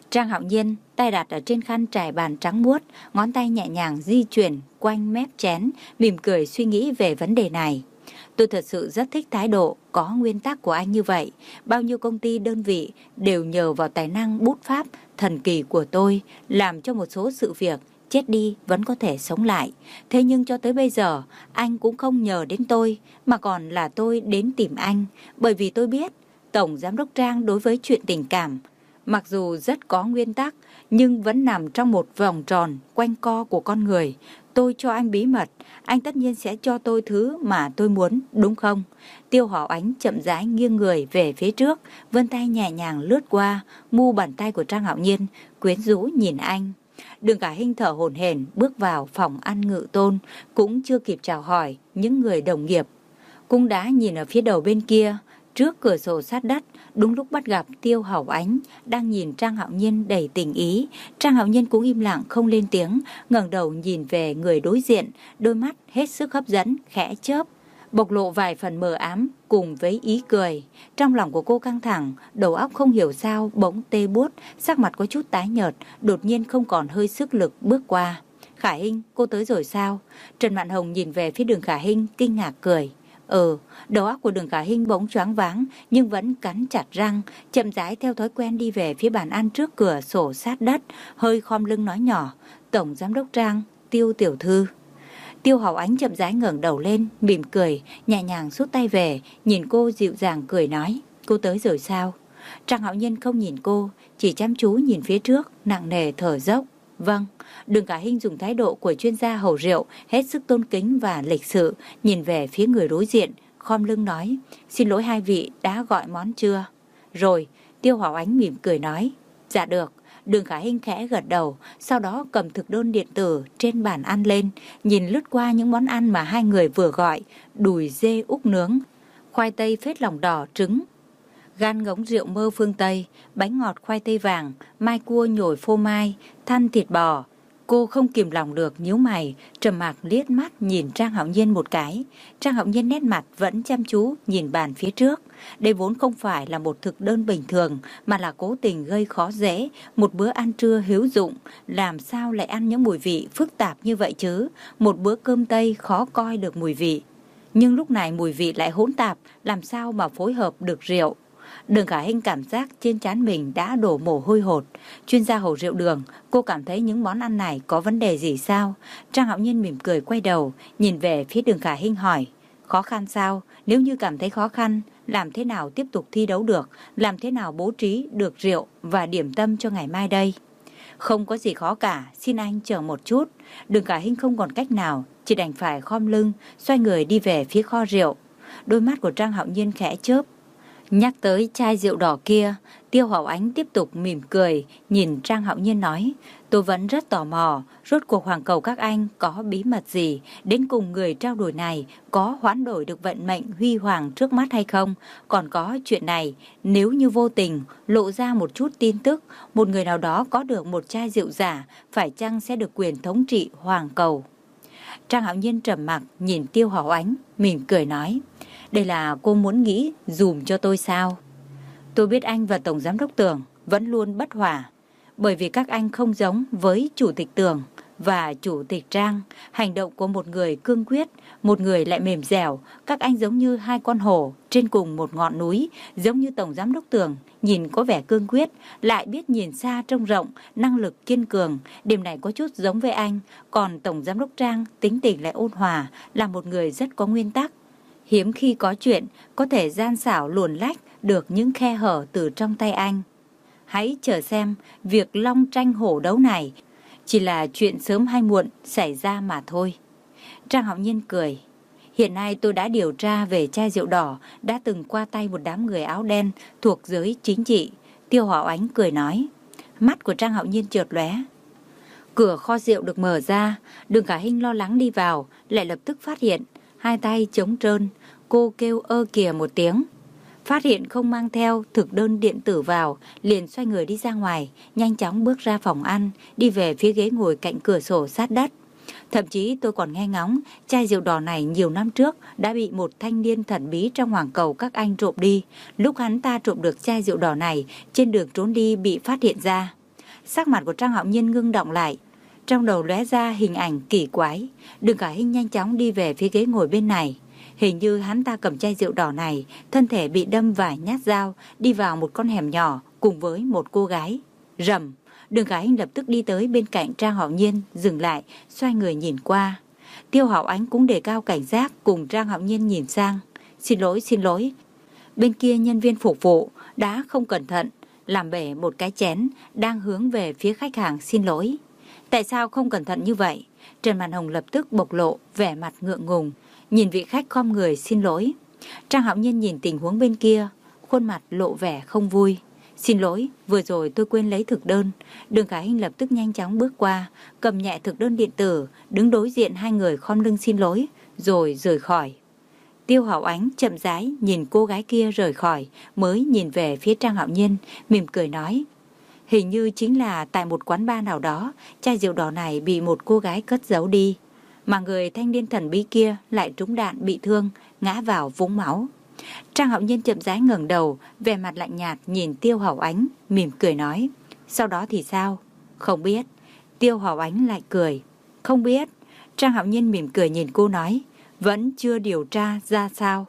Trang Hạo Nhiên tay đặt ở trên khăn trải bàn trắng muốt, ngón tay nhẹ nhàng di chuyển quanh mép chén, mỉm cười suy nghĩ về vấn đề này. Tôi thật sự rất thích thái độ, có nguyên tắc của anh như vậy. Bao nhiêu công ty đơn vị đều nhờ vào tài năng bút pháp thần kỳ của tôi, làm cho một số sự việc chết đi vẫn có thể sống lại. Thế nhưng cho tới bây giờ, anh cũng không nhờ đến tôi, mà còn là tôi đến tìm anh. Bởi vì tôi biết, Tổng Giám đốc Trang đối với chuyện tình cảm, mặc dù rất có nguyên tắc, nhưng vẫn nằm trong một vòng tròn quanh co của con người. Tôi cho anh bí mật, anh tất nhiên sẽ cho tôi thứ mà tôi muốn, đúng không? Tiêu Hỏa Ánh chậm rãi nghiêng người về phía trước, vươn tay nhẹ nhàng lướt qua mu bàn tay của Trang Hạo Nhiên, quyến rũ nhìn anh. Đường Khả Hinh thở hổn hển bước vào phòng ăn Ngự Tôn, cũng chưa kịp chào hỏi những người đồng nghiệp, cũng đã nhìn ở phía đầu bên kia, trước cửa sổ sát đất, đúng lúc bắt gặp Tiêu Hỏa Ánh đang nhìn Trang Hạo Nhiên đầy tình ý. Trang Hạo Nhiên cũng im lặng không lên tiếng, ngẩng đầu nhìn về người đối diện, đôi mắt hết sức hấp dẫn, khẽ chớp, bộc lộ vài phần mờ ám cùng với ý cười. Trong lòng của cô căng thẳng, đầu óc không hiểu sao bỗng tê buốt, sắc mặt có chút tái nhợt, đột nhiên không còn hơi sức lực bước qua. Khả Hinh, cô tới rồi sao? Trần Mạn Hồng nhìn về phía Đường Khả Hinh kinh ngạc cười. Ừ, đầu óc của Đường Khả Hinh bỗng choáng váng, nhưng vẫn cắn chặt răng, chậm rãi theo thói quen đi về phía bàn ăn trước cửa sổ sát đất, hơi khom lưng nói nhỏ, Tổng Giám đốc Trang, Tiêu tiểu thư. Tiêu Hỏa Ánh chậm rãi ngẩng đầu lên, mỉm cười, nhẹ nhàng rút tay về, nhìn cô dịu dàng cười nói, cô tới rồi sao? Trang Hạo Nhiên không nhìn cô, chỉ chăm chú nhìn phía trước, nặng nề thở dốc. Vâng. Đường Khả Hinh dùng thái độ của chuyên gia hầu rượu, hết sức tôn kính và lịch sự, nhìn về phía người đối diện, khom lưng nói, xin lỗi hai vị đã gọi món chưa? Rồi. Tiêu Hỏa Ánh mỉm cười nói, dạ được. Đường Khả Hinh khẽ gật đầu, sau đó cầm thực đơn điện tử trên bàn ăn lên, nhìn lướt qua những món ăn mà hai người vừa gọi, đùi dê úc nướng, khoai tây phết lòng đỏ trứng, gan ngỗng rượu mơ phương Tây, bánh ngọt khoai tây vàng, mai cua nhồi phô mai, than thịt bò. Cô không kìm lòng được nhíu mày, trầm mặc liếc mắt nhìn Trang Hạo Nhiên một cái. Trang Hạo Nhiên nét mặt vẫn chăm chú nhìn bàn phía trước. Đây vốn không phải là một thực đơn bình thường, mà là cố tình gây khó dễ, một bữa ăn trưa hữu dụng, làm sao lại ăn những mùi vị phức tạp như vậy chứ? Một bữa cơm Tây khó coi được mùi vị, nhưng lúc này mùi vị lại hỗn tạp, làm sao mà phối hợp được rượu? Đường Khả Hinh cảm giác trên trán mình đã đổ mồ hôi hột. Chuyên gia hầu rượu Đường, cô cảm thấy những món ăn này có vấn đề gì sao? Trang Hạo Nhiên mỉm cười quay đầu, nhìn về phía Đường Khả Hinh hỏi, khó khăn sao? Nếu như cảm thấy khó khăn, làm thế nào tiếp tục thi đấu được? Làm thế nào bố trí được rượu và điểm tâm cho ngày mai đây? Không có gì khó cả, xin anh chờ một chút. Đường Khả Hinh không còn cách nào, chỉ đành phải khom lưng, xoay người đi về phía kho rượu. Đôi mắt của Trang Hạo Nhiên khẽ chớp. Nhắc tới chai rượu đỏ kia, Tiêu Hỏa Ánh tiếp tục mỉm cười, nhìn Trang Hạo Nhiên nói, tôi vẫn rất tò mò, rốt cuộc hoàng cầu các anh có bí mật gì, đến cùng người trao đổi này có hoán đổi được vận mệnh huy hoàng trước mắt hay không? Còn có chuyện này, nếu như vô tình lộ ra một chút tin tức, một người nào đó có được một chai rượu giả, phải chăng sẽ được quyền thống trị hoàng cầu? Trang Hạo Nhiên trầm mặc nhìn Tiêu Hỏa Ánh, mỉm cười nói, đây là cô muốn nghĩ dùm cho tôi sao? Tôi biết anh và Tổng Giám đốc Tường vẫn luôn bất hòa, bởi vì các anh không giống với Chủ tịch Tường và Chủ tịch Trang. Hành động của một người cương quyết, một người lại mềm dẻo. Các anh giống như hai con hổ trên cùng một ngọn núi. Giống như Tổng Giám đốc Tường nhìn có vẻ cương quyết, lại biết nhìn xa trông rộng, năng lực kiên cường. Điểm này có chút giống với anh. Còn Tổng Giám đốc Trang tính tình lại ôn hòa, là một người rất có nguyên tắc. Hiếm khi có chuyện có thể gian xảo luồn lách được những khe hở từ trong tay anh. Hãy chờ xem việc long tranh hổ đấu này chỉ là chuyện sớm hay muộn xảy ra mà thôi. Trang Hạo Nhiên cười. Hiện nay tôi đã điều tra về chai rượu đỏ đã từng qua tay một đám người áo đen thuộc giới chính trị. Tiêu Hỏa Ánh cười nói. Mắt của Trang Hạo Nhiên chợt lóe. Cửa kho rượu được mở ra, Đường Khả Hinh lo lắng đi vào, lại lập tức phát hiện hai tay trống trơn. Cô kêu ơ kìa một tiếng. Phát hiện không mang theo thực đơn điện tử vào, liền xoay người đi ra ngoài, nhanh chóng bước ra phòng ăn, đi về phía ghế ngồi cạnh cửa sổ sát đất. Thậm chí tôi còn nghe ngóng, chai rượu đỏ này nhiều năm trước đã bị một thanh niên thần bí trong hoàng cầu các anh trộm đi. Lúc hắn ta trộm được chai rượu đỏ này, trên đường trốn đi bị phát hiện ra. Sắc mặt của Trang Hạo Nhiên ngưng động lại, trong đầu lóe ra hình ảnh kỳ quái. Đường Khả Hinh nhanh chóng đi về phía ghế ngồi bên này. Hình như hắn ta cầm chai rượu đỏ này, thân thể bị đâm vài nhát dao, đi vào một con hẻm nhỏ cùng với một cô gái. Rầm, Đường Khả Hinh lập tức đi tới bên cạnh Trang Hạo Nhiên, dừng lại, xoay người nhìn qua. Tiêu Hạo Ánh cũng đề cao cảnh giác cùng Trang Hạo Nhiên nhìn sang. Xin lỗi, xin lỗi. Bên kia nhân viên phục vụ đã không cẩn thận làm bể một cái chén đang hướng về phía khách hàng xin lỗi. Tại sao không cẩn thận như vậy? Trần Mạn Hồng lập tức bộc lộ vẻ mặt ngượng ngùng, nhìn vị khách khom người xin lỗi. Trang Hạo Nhiên nhìn tình huống bên kia, khuôn mặt lộ vẻ không vui. Xin lỗi, vừa rồi tôi quên lấy thực đơn. Đường Khả Hinh lập tức nhanh chóng bước qua, cầm nhẹ thực đơn điện tử, đứng đối diện hai người khom lưng xin lỗi, rồi rời khỏi. Tiêu Hạo Ánh chậm rãi nhìn cô gái kia rời khỏi, mới nhìn về phía Trang Hạo Nhiên, mỉm cười nói. Hình như chính là tại một quán bar nào đó, chai rượu đỏ này bị một cô gái cất giấu đi, mà người thanh niên thần bí kia lại trúng đạn bị thương, ngã vào vũng máu. Trang Hạo Nhiên chậm rãi ngẩng đầu, vẻ mặt lạnh nhạt nhìn Tiêu Hạo Ánh, mỉm cười nói. Sau đó thì sao? Không biết. Tiêu Hạo Ánh lại cười. Không biết. Trang Hạo Nhiên mỉm cười nhìn cô nói. Vẫn chưa điều tra ra sao?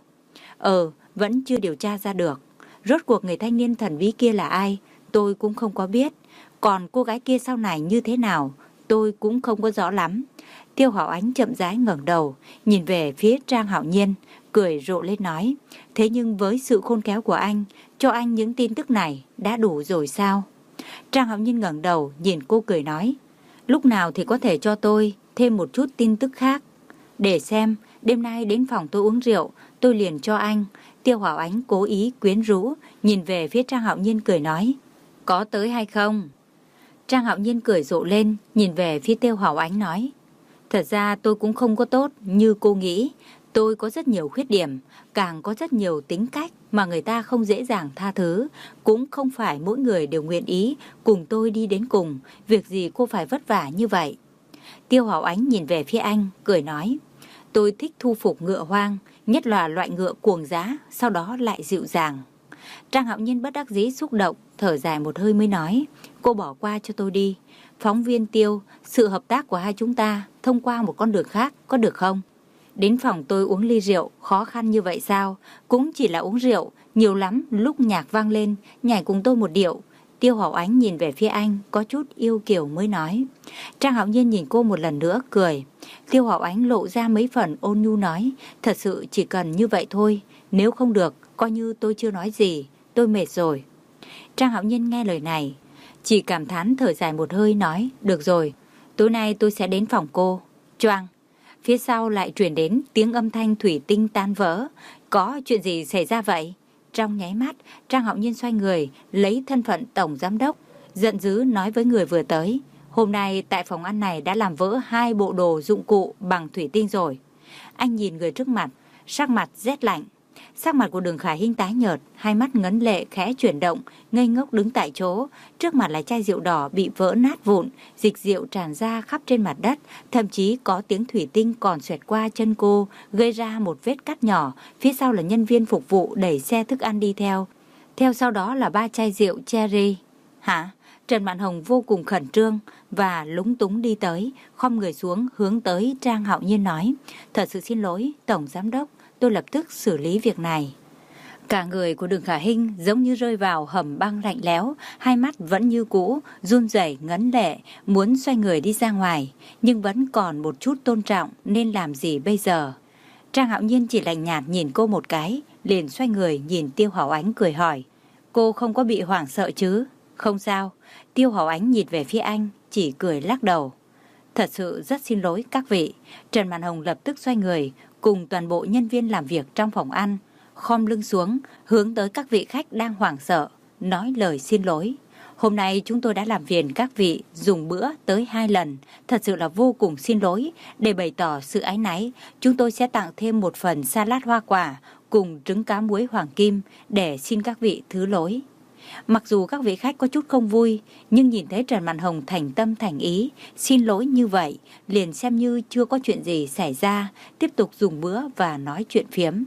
Ờ, vẫn chưa điều tra ra được. Rốt cuộc người thanh niên thần bí kia là ai? Tôi cũng không có biết. Còn cô gái kia sau này như thế nào? Tôi cũng không có rõ lắm. Tiêu Hạo Ánh chậm rãi ngẩng đầu, nhìn về phía Trang Hạo Nhiên, cười rộ lên nói. Thế nhưng với sự khôn khéo của anh, cho anh những tin tức này đã đủ rồi sao? Trang Hạo Nhiên ngẩng đầu, nhìn cô cười nói. Lúc nào thì có thể cho tôi thêm một chút tin tức khác? Để xem, đêm nay đến phòng tôi uống rượu, tôi liền cho anh. Tiêu Hạo Ánh cố ý quyến rũ, nhìn về phía Trang Hạo Nhiên cười nói. Có tới hay không? Trang Hạo Nhiên cười rộ lên, nhìn về phía Tiêu Hạo Ánh nói. Thật ra tôi cũng không có tốt như cô nghĩ. Tôi có rất nhiều khuyết điểm, càng có rất nhiều tính cách mà người ta không dễ dàng tha thứ. Cũng không phải mỗi người đều nguyện ý cùng tôi đi đến cùng. Việc gì cô phải vất vả như vậy? Tiêu Hạo Ánh nhìn về phía anh, cười nói. Tôi thích thu phục ngựa hoang, nhất là loại ngựa cuồng giá, sau đó lại dịu dàng. Trang Hạo Nhiên bất đắc dĩ xúc động, thở dài một hơi mới nói. Cô bỏ qua cho tôi đi. Phóng viên Tiêu, sự hợp tác của hai chúng ta thông qua một con đường khác, có được không? Đến phòng tôi uống ly rượu, khó khăn như vậy sao? Cũng chỉ là uống rượu, nhiều lắm lúc nhạc vang lên, nhảy cùng tôi một điệu. Tiêu Hạo Ánh nhìn về phía anh, có chút yêu kiều mới nói. Trang Hạo Nhiên nhìn cô một lần nữa, cười. Tiêu Hạo Ánh lộ ra mấy phần ôn nhu nói. Thật sự chỉ cần như vậy thôi, nếu không được, coi như tôi chưa nói gì, tôi mệt rồi. Trang Hạo Nhiên nghe lời này, chỉ cảm thán thở dài một hơi nói. Được rồi, tối nay tôi sẽ đến phòng cô. Choang. Phía sau lại truyền đến tiếng âm thanh thủy tinh tan vỡ. Có chuyện gì xảy ra vậy? Trong nháy mắt, Trang Hạo Nhiên xoay người, lấy thân phận tổng giám đốc, giận dữ nói với người vừa tới. Hôm nay tại phòng ăn này đã làm vỡ hai bộ đồ dụng cụ bằng thủy tinh rồi. Anh nhìn người trước mặt, sắc mặt rét lạnh. Sắc mặt của Đường Khả Hinh tái nhợt, hai mắt ngấn lệ khẽ chuyển động, ngây ngốc đứng tại chỗ. Trước mặt là chai rượu đỏ bị vỡ nát vụn, dịch rượu tràn ra khắp trên mặt đất, thậm chí có tiếng thủy tinh còn xoẹt qua chân cô, gây ra một vết cắt nhỏ. Phía sau là nhân viên phục vụ đẩy xe thức ăn đi theo. Theo sau đó là ba chai rượu cherry. Hả? Trần Mạn Hồng vô cùng khẩn trương và lúng túng đi tới, khom người xuống hướng tới Trang Hạo Nhiên nói. Thật sự xin lỗi, Tổng Giám đốc, tôi lập tức xử lý việc này. Cả người của Đường Khả Hinh giống như rơi vào hầm băng lạnh lẽo, hai mắt vẫn như cũ, run rẩy ngấn lệ, muốn xoay người đi ra ngoài, nhưng vẫn còn một chút tôn trọng nên làm gì bây giờ. Trang Hạo Nhiên chỉ lạnh nhạt nhìn cô một cái, liền xoay người nhìn Tiêu Hạo Ánh cười hỏi. Cô không có bị hoảng sợ chứ? Không sao. Tiêu Hạo Ánh nhìn về phía anh, chỉ cười lắc đầu. Thật sự rất xin lỗi các vị. Trần Mạn Hồng lập tức xoay người, cùng toàn bộ nhân viên làm việc trong phòng ăn, khom lưng xuống, hướng tới các vị khách đang hoảng sợ, nói lời xin lỗi. Hôm nay chúng tôi đã làm phiền các vị dùng bữa tới hai lần, thật sự là vô cùng xin lỗi. Để bày tỏ sự áy náy, chúng tôi sẽ tặng thêm một phần salad hoa quả cùng trứng cá muối hoàng kim để xin các vị thứ lỗi. Mặc dù các vị khách có chút không vui, nhưng nhìn thấy Trần Mạn Hồng thành tâm thành ý, xin lỗi như vậy, liền xem như chưa có chuyện gì xảy ra, tiếp tục dùng bữa và nói chuyện phiếm.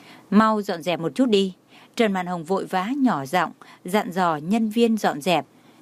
Mau dọn dẹp một chút đi. Trần Mạn Hồng vội vã nhỏ giọng, dặn dò nhân viên dọn dẹp.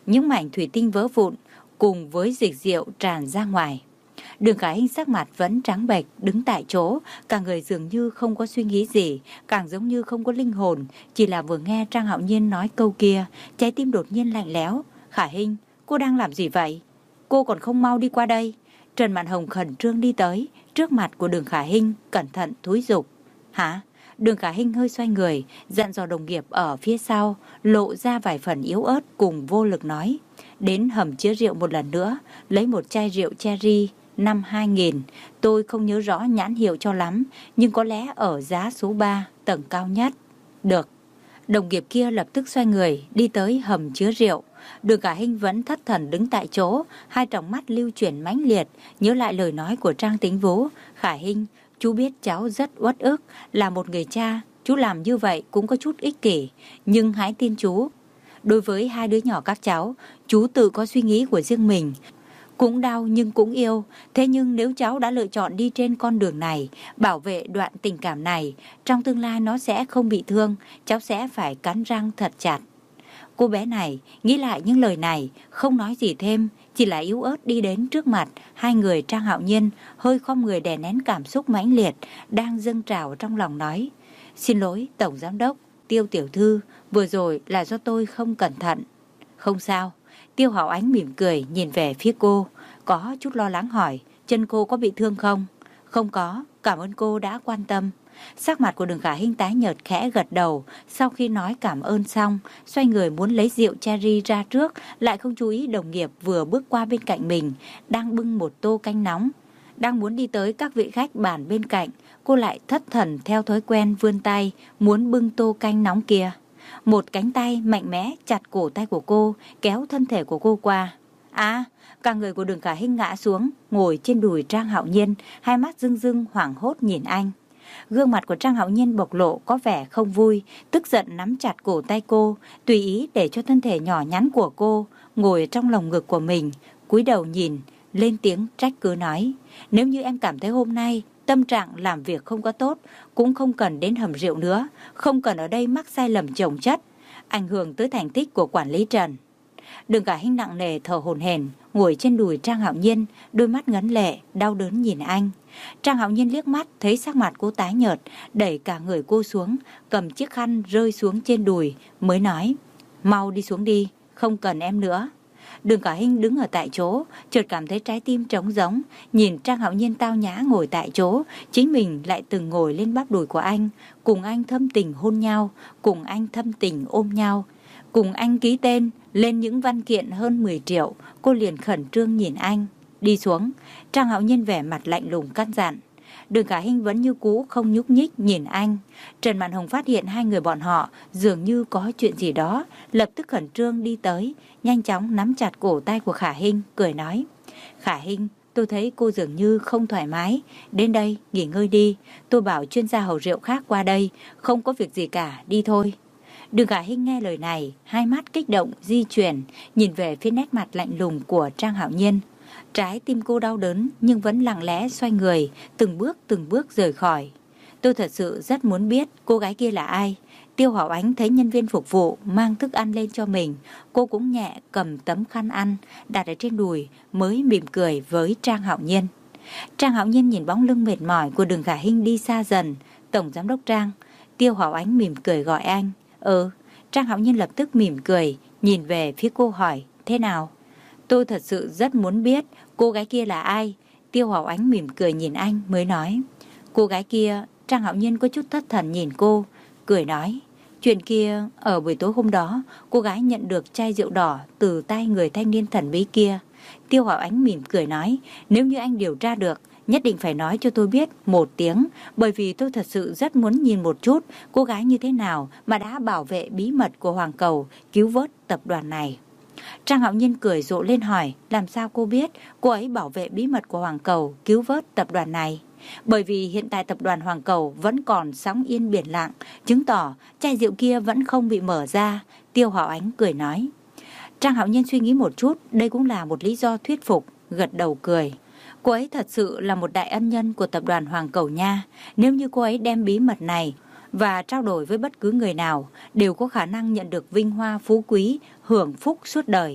những mảnh thủy tinh vỡ vụn cùng với dịch rượu tràn ra ngoài. Đường Khả Hinh sắc mặt vẫn trắng bệch, đứng tại chỗ, cả người dường như không có suy nghĩ gì, càng giống như không có linh hồn, chỉ là vừa nghe Trang Hạo Nhiên nói câu kia, trái tim đột nhiên lạnh lẽo. Khả Hinh, cô đang làm gì vậy? Cô còn không mau đi qua đây. Trần Mạn Hồng khẩn trương đi tới, trước mặt của Đường Khả Hinh, cẩn thận thúi giục. Hả? Đường Khả Hinh hơi xoay người, dặn dò đồng nghiệp ở phía sau, lộ ra vài phần yếu ớt cùng vô lực nói. Đến hầm chứa rượu một lần nữa, lấy một chai rượu cherry năm hai nghìn, tôi không nhớ rõ nhãn hiệu cho lắm, nhưng có lẽ ở giá số ba, tầng cao nhất. Được. Đồng nghiệp kia lập tức xoay người, đi tới hầm chứa rượu. Đường Khả Hinh vẫn thất thần đứng tại chỗ, hai tròng mắt lưu chuyển mãnh liệt, nhớ lại lời nói của Trang Tính Vũ. Khả Hinh, chú biết cháu rất uất ức, là một người cha, chú làm như vậy cũng có chút ích kỷ, nhưng hãy tin chú. Đối với hai đứa nhỏ các cháu, chú tự có suy nghĩ của riêng mình. Cũng đau nhưng cũng yêu. Thế nhưng nếu cháu đã lựa chọn đi trên con đường này, bảo vệ đoạn tình cảm này, trong tương lai nó sẽ không bị thương, cháu sẽ phải cắn răng thật chặt. Cô bé này nghĩ lại những lời này, không nói gì thêm, chỉ là yếu ớt đi đến trước mặt hai người Trang Hạo Nhiên, hơi khom người đè nén cảm xúc mãnh liệt đang dâng trào trong lòng nói. Xin lỗi Tổng Giám đốc, Tiêu tiểu thư, vừa rồi là do tôi không cẩn thận. Không sao. Tiêu Hảo Ánh mỉm cười nhìn về phía cô, có chút lo lắng hỏi, chân cô có bị thương không? Không có, cảm ơn cô đã quan tâm. Sắc mặt của Đường Khả Hinh tái nhợt, khẽ gật đầu, sau khi nói cảm ơn xong, xoay người muốn lấy rượu cherry ra trước, lại không chú ý đồng nghiệp vừa bước qua bên cạnh mình, đang bưng một tô canh nóng. Đang muốn đi tới các vị khách bàn bên cạnh, cô lại thất thần theo thói quen vươn tay, muốn bưng tô canh nóng kia. Một cánh tay mạnh mẽ chặt cổ tay của cô, kéo thân thể của cô qua. À, cả người của Đường Khả Hinh ngã xuống, ngồi trên đùi Trang Hạo Nhiên, hai mắt rưng rưng hoảng hốt nhìn anh. Gương mặt của Trang Hạo Nhiên bộc lộ có vẻ không vui, tức giận nắm chặt cổ tay cô, tùy ý để cho thân thể nhỏ nhắn của cô ngồi trong lòng ngực của mình, cúi đầu nhìn, lên tiếng trách cứ nói. Nếu như em cảm thấy hôm nay tâm trạng làm việc không có tốt, cũng không cần đến hầm rượu nữa, không cần ở đây mắc sai lầm chồng chất, ảnh hưởng tới thành tích của quản lý Trần. Đường Khả Hinh nặng nề thở hổn hển, ngồi trên đùi Trang Hạo Nhiên, đôi mắt ngấn lệ, đau đớn nhìn anh. Trang Hạo Nhiên liếc mắt, thấy sắc mặt cô tái nhợt, đẩy cả người cô xuống, cầm chiếc khăn rơi xuống trên đùi, mới nói, mau đi xuống đi, không cần em nữa. Đường Khả Hinh đứng ở tại chỗ, chợt cảm thấy trái tim trống rỗng, nhìn Trang Hạo Nhiên tao nhã ngồi tại chỗ, chính mình lại từng ngồi lên bắp đùi của anh, cùng anh thâm tình hôn nhau, cùng anh thâm tình ôm nhau, cùng anh ký tên lên những văn kiện hơn mười triệu, cô liền khẩn trương nhìn anh. Đi xuống. Trang Hạo Nhiên vẻ mặt lạnh lùng căn dặn. Đường Khả Hinh vẫn như cũ không nhúc nhích nhìn anh. Trần Mạn Hồng phát hiện hai người bọn họ dường như có chuyện gì đó, lập tức khẩn trương đi tới, nhanh chóng nắm chặt cổ tay của Khả Hinh, cười nói. Khả Hinh, tôi thấy cô dường như không thoải mái, đến đây nghỉ ngơi đi, tôi bảo chuyên gia hầu rượu khác qua đây, không có việc gì cả, đi thôi. Đường Khả Hinh nghe lời này, hai mắt kích động di chuyển, nhìn về phía nét mặt lạnh lùng của Trang Hạo Nhiên. Trái tim cô đau đớn nhưng vẫn lặng lẽ xoay người, từng bước từng bước rời khỏi. Tôi thật sự rất muốn biết cô gái kia là ai. Tiêu Hảo Ánh thấy nhân viên phục vụ mang thức ăn lên cho mình, cô cũng nhẹ cầm tấm khăn ăn đặt ở trên đùi, mới mỉm cười với Trang Hạo Nhiên. Trang Hạo Nhiên nhìn bóng lưng mệt mỏi của Đường Khả Hinh đi xa dần. Tổng giám đốc Trang. Tiêu Hảo Ánh mỉm cười gọi anh. Ừ. Trang Hạo Nhiên lập tức mỉm cười, nhìn về phía cô hỏi, thế nào? Tôi thật sự rất muốn biết cô gái kia là ai. Tiêu Hảo Ánh mỉm cười nhìn anh mới nói. Cô gái kia. Trang Hạo Nhiên có chút thất thần nhìn cô, cười nói. Chuyện kia, ở buổi tối hôm đó, cô gái nhận được chai rượu đỏ từ tay người thanh niên thần bí kia. Tiêu Hảo Ánh mỉm cười nói, nếu như anh điều tra được, nhất định phải nói cho tôi biết một tiếng, bởi vì tôi thật sự rất muốn nhìn một chút cô gái như thế nào mà đã bảo vệ bí mật của Hoàng Cầu, cứu vớt tập đoàn này. Trang Hạo Nhiên cười rộ lên hỏi, làm sao cô biết cô ấy bảo vệ bí mật của Hoàng Cầu, cứu vớt tập đoàn này? Bởi vì hiện tại tập đoàn Hoàng Cầu vẫn còn sóng yên biển lặng, chứng tỏ chai rượu kia vẫn không bị mở ra. Tiêu Hảo Ánh cười nói. Trang Hạo Nhiên suy nghĩ một chút, đây cũng là một lý do thuyết phục, gật đầu cười. Cô ấy thật sự là một đại ân nhân của tập đoàn Hoàng Cầu nha. Nếu như cô ấy đem bí mật này và trao đổi với bất cứ người nào, đều có khả năng nhận được vinh hoa phú quý, hưởng phúc suốt đời.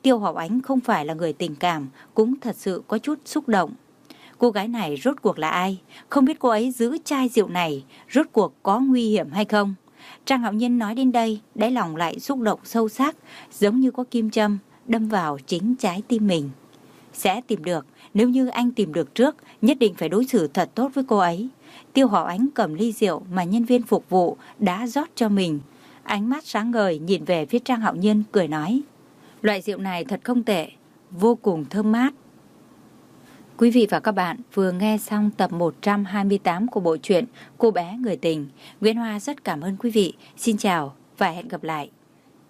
Tiêu Hỏa Ánh không phải là người tình cảm, cũng thật sự có chút xúc động. Cô gái này rốt cuộc là ai? Không biết cô ấy giữ chai rượu này rốt cuộc có nguy hiểm hay không? Trang Hạo Nhiên nói đến đây, đáy lòng lại xúc động sâu sắc, giống như có kim châm đâm vào chính trái tim mình. Sẽ tìm được, nếu như anh tìm được trước, nhất định phải đối xử thật tốt với cô ấy. Tiêu Hỏa Ánh cầm ly rượu mà nhân viên phục vụ đã rót cho mình. Ánh mắt sáng ngời nhìn về phía Trang Hạo Nhiên cười nói: loại rượu này thật không tệ, vô cùng thơm mát. Quý vị và các bạn vừa nghe xong tập một trăm hai mươi tám của bộ truyện Cô bé người tình. Nguyễn Hoa rất cảm ơn quý vị. Xin chào và hẹn gặp lại.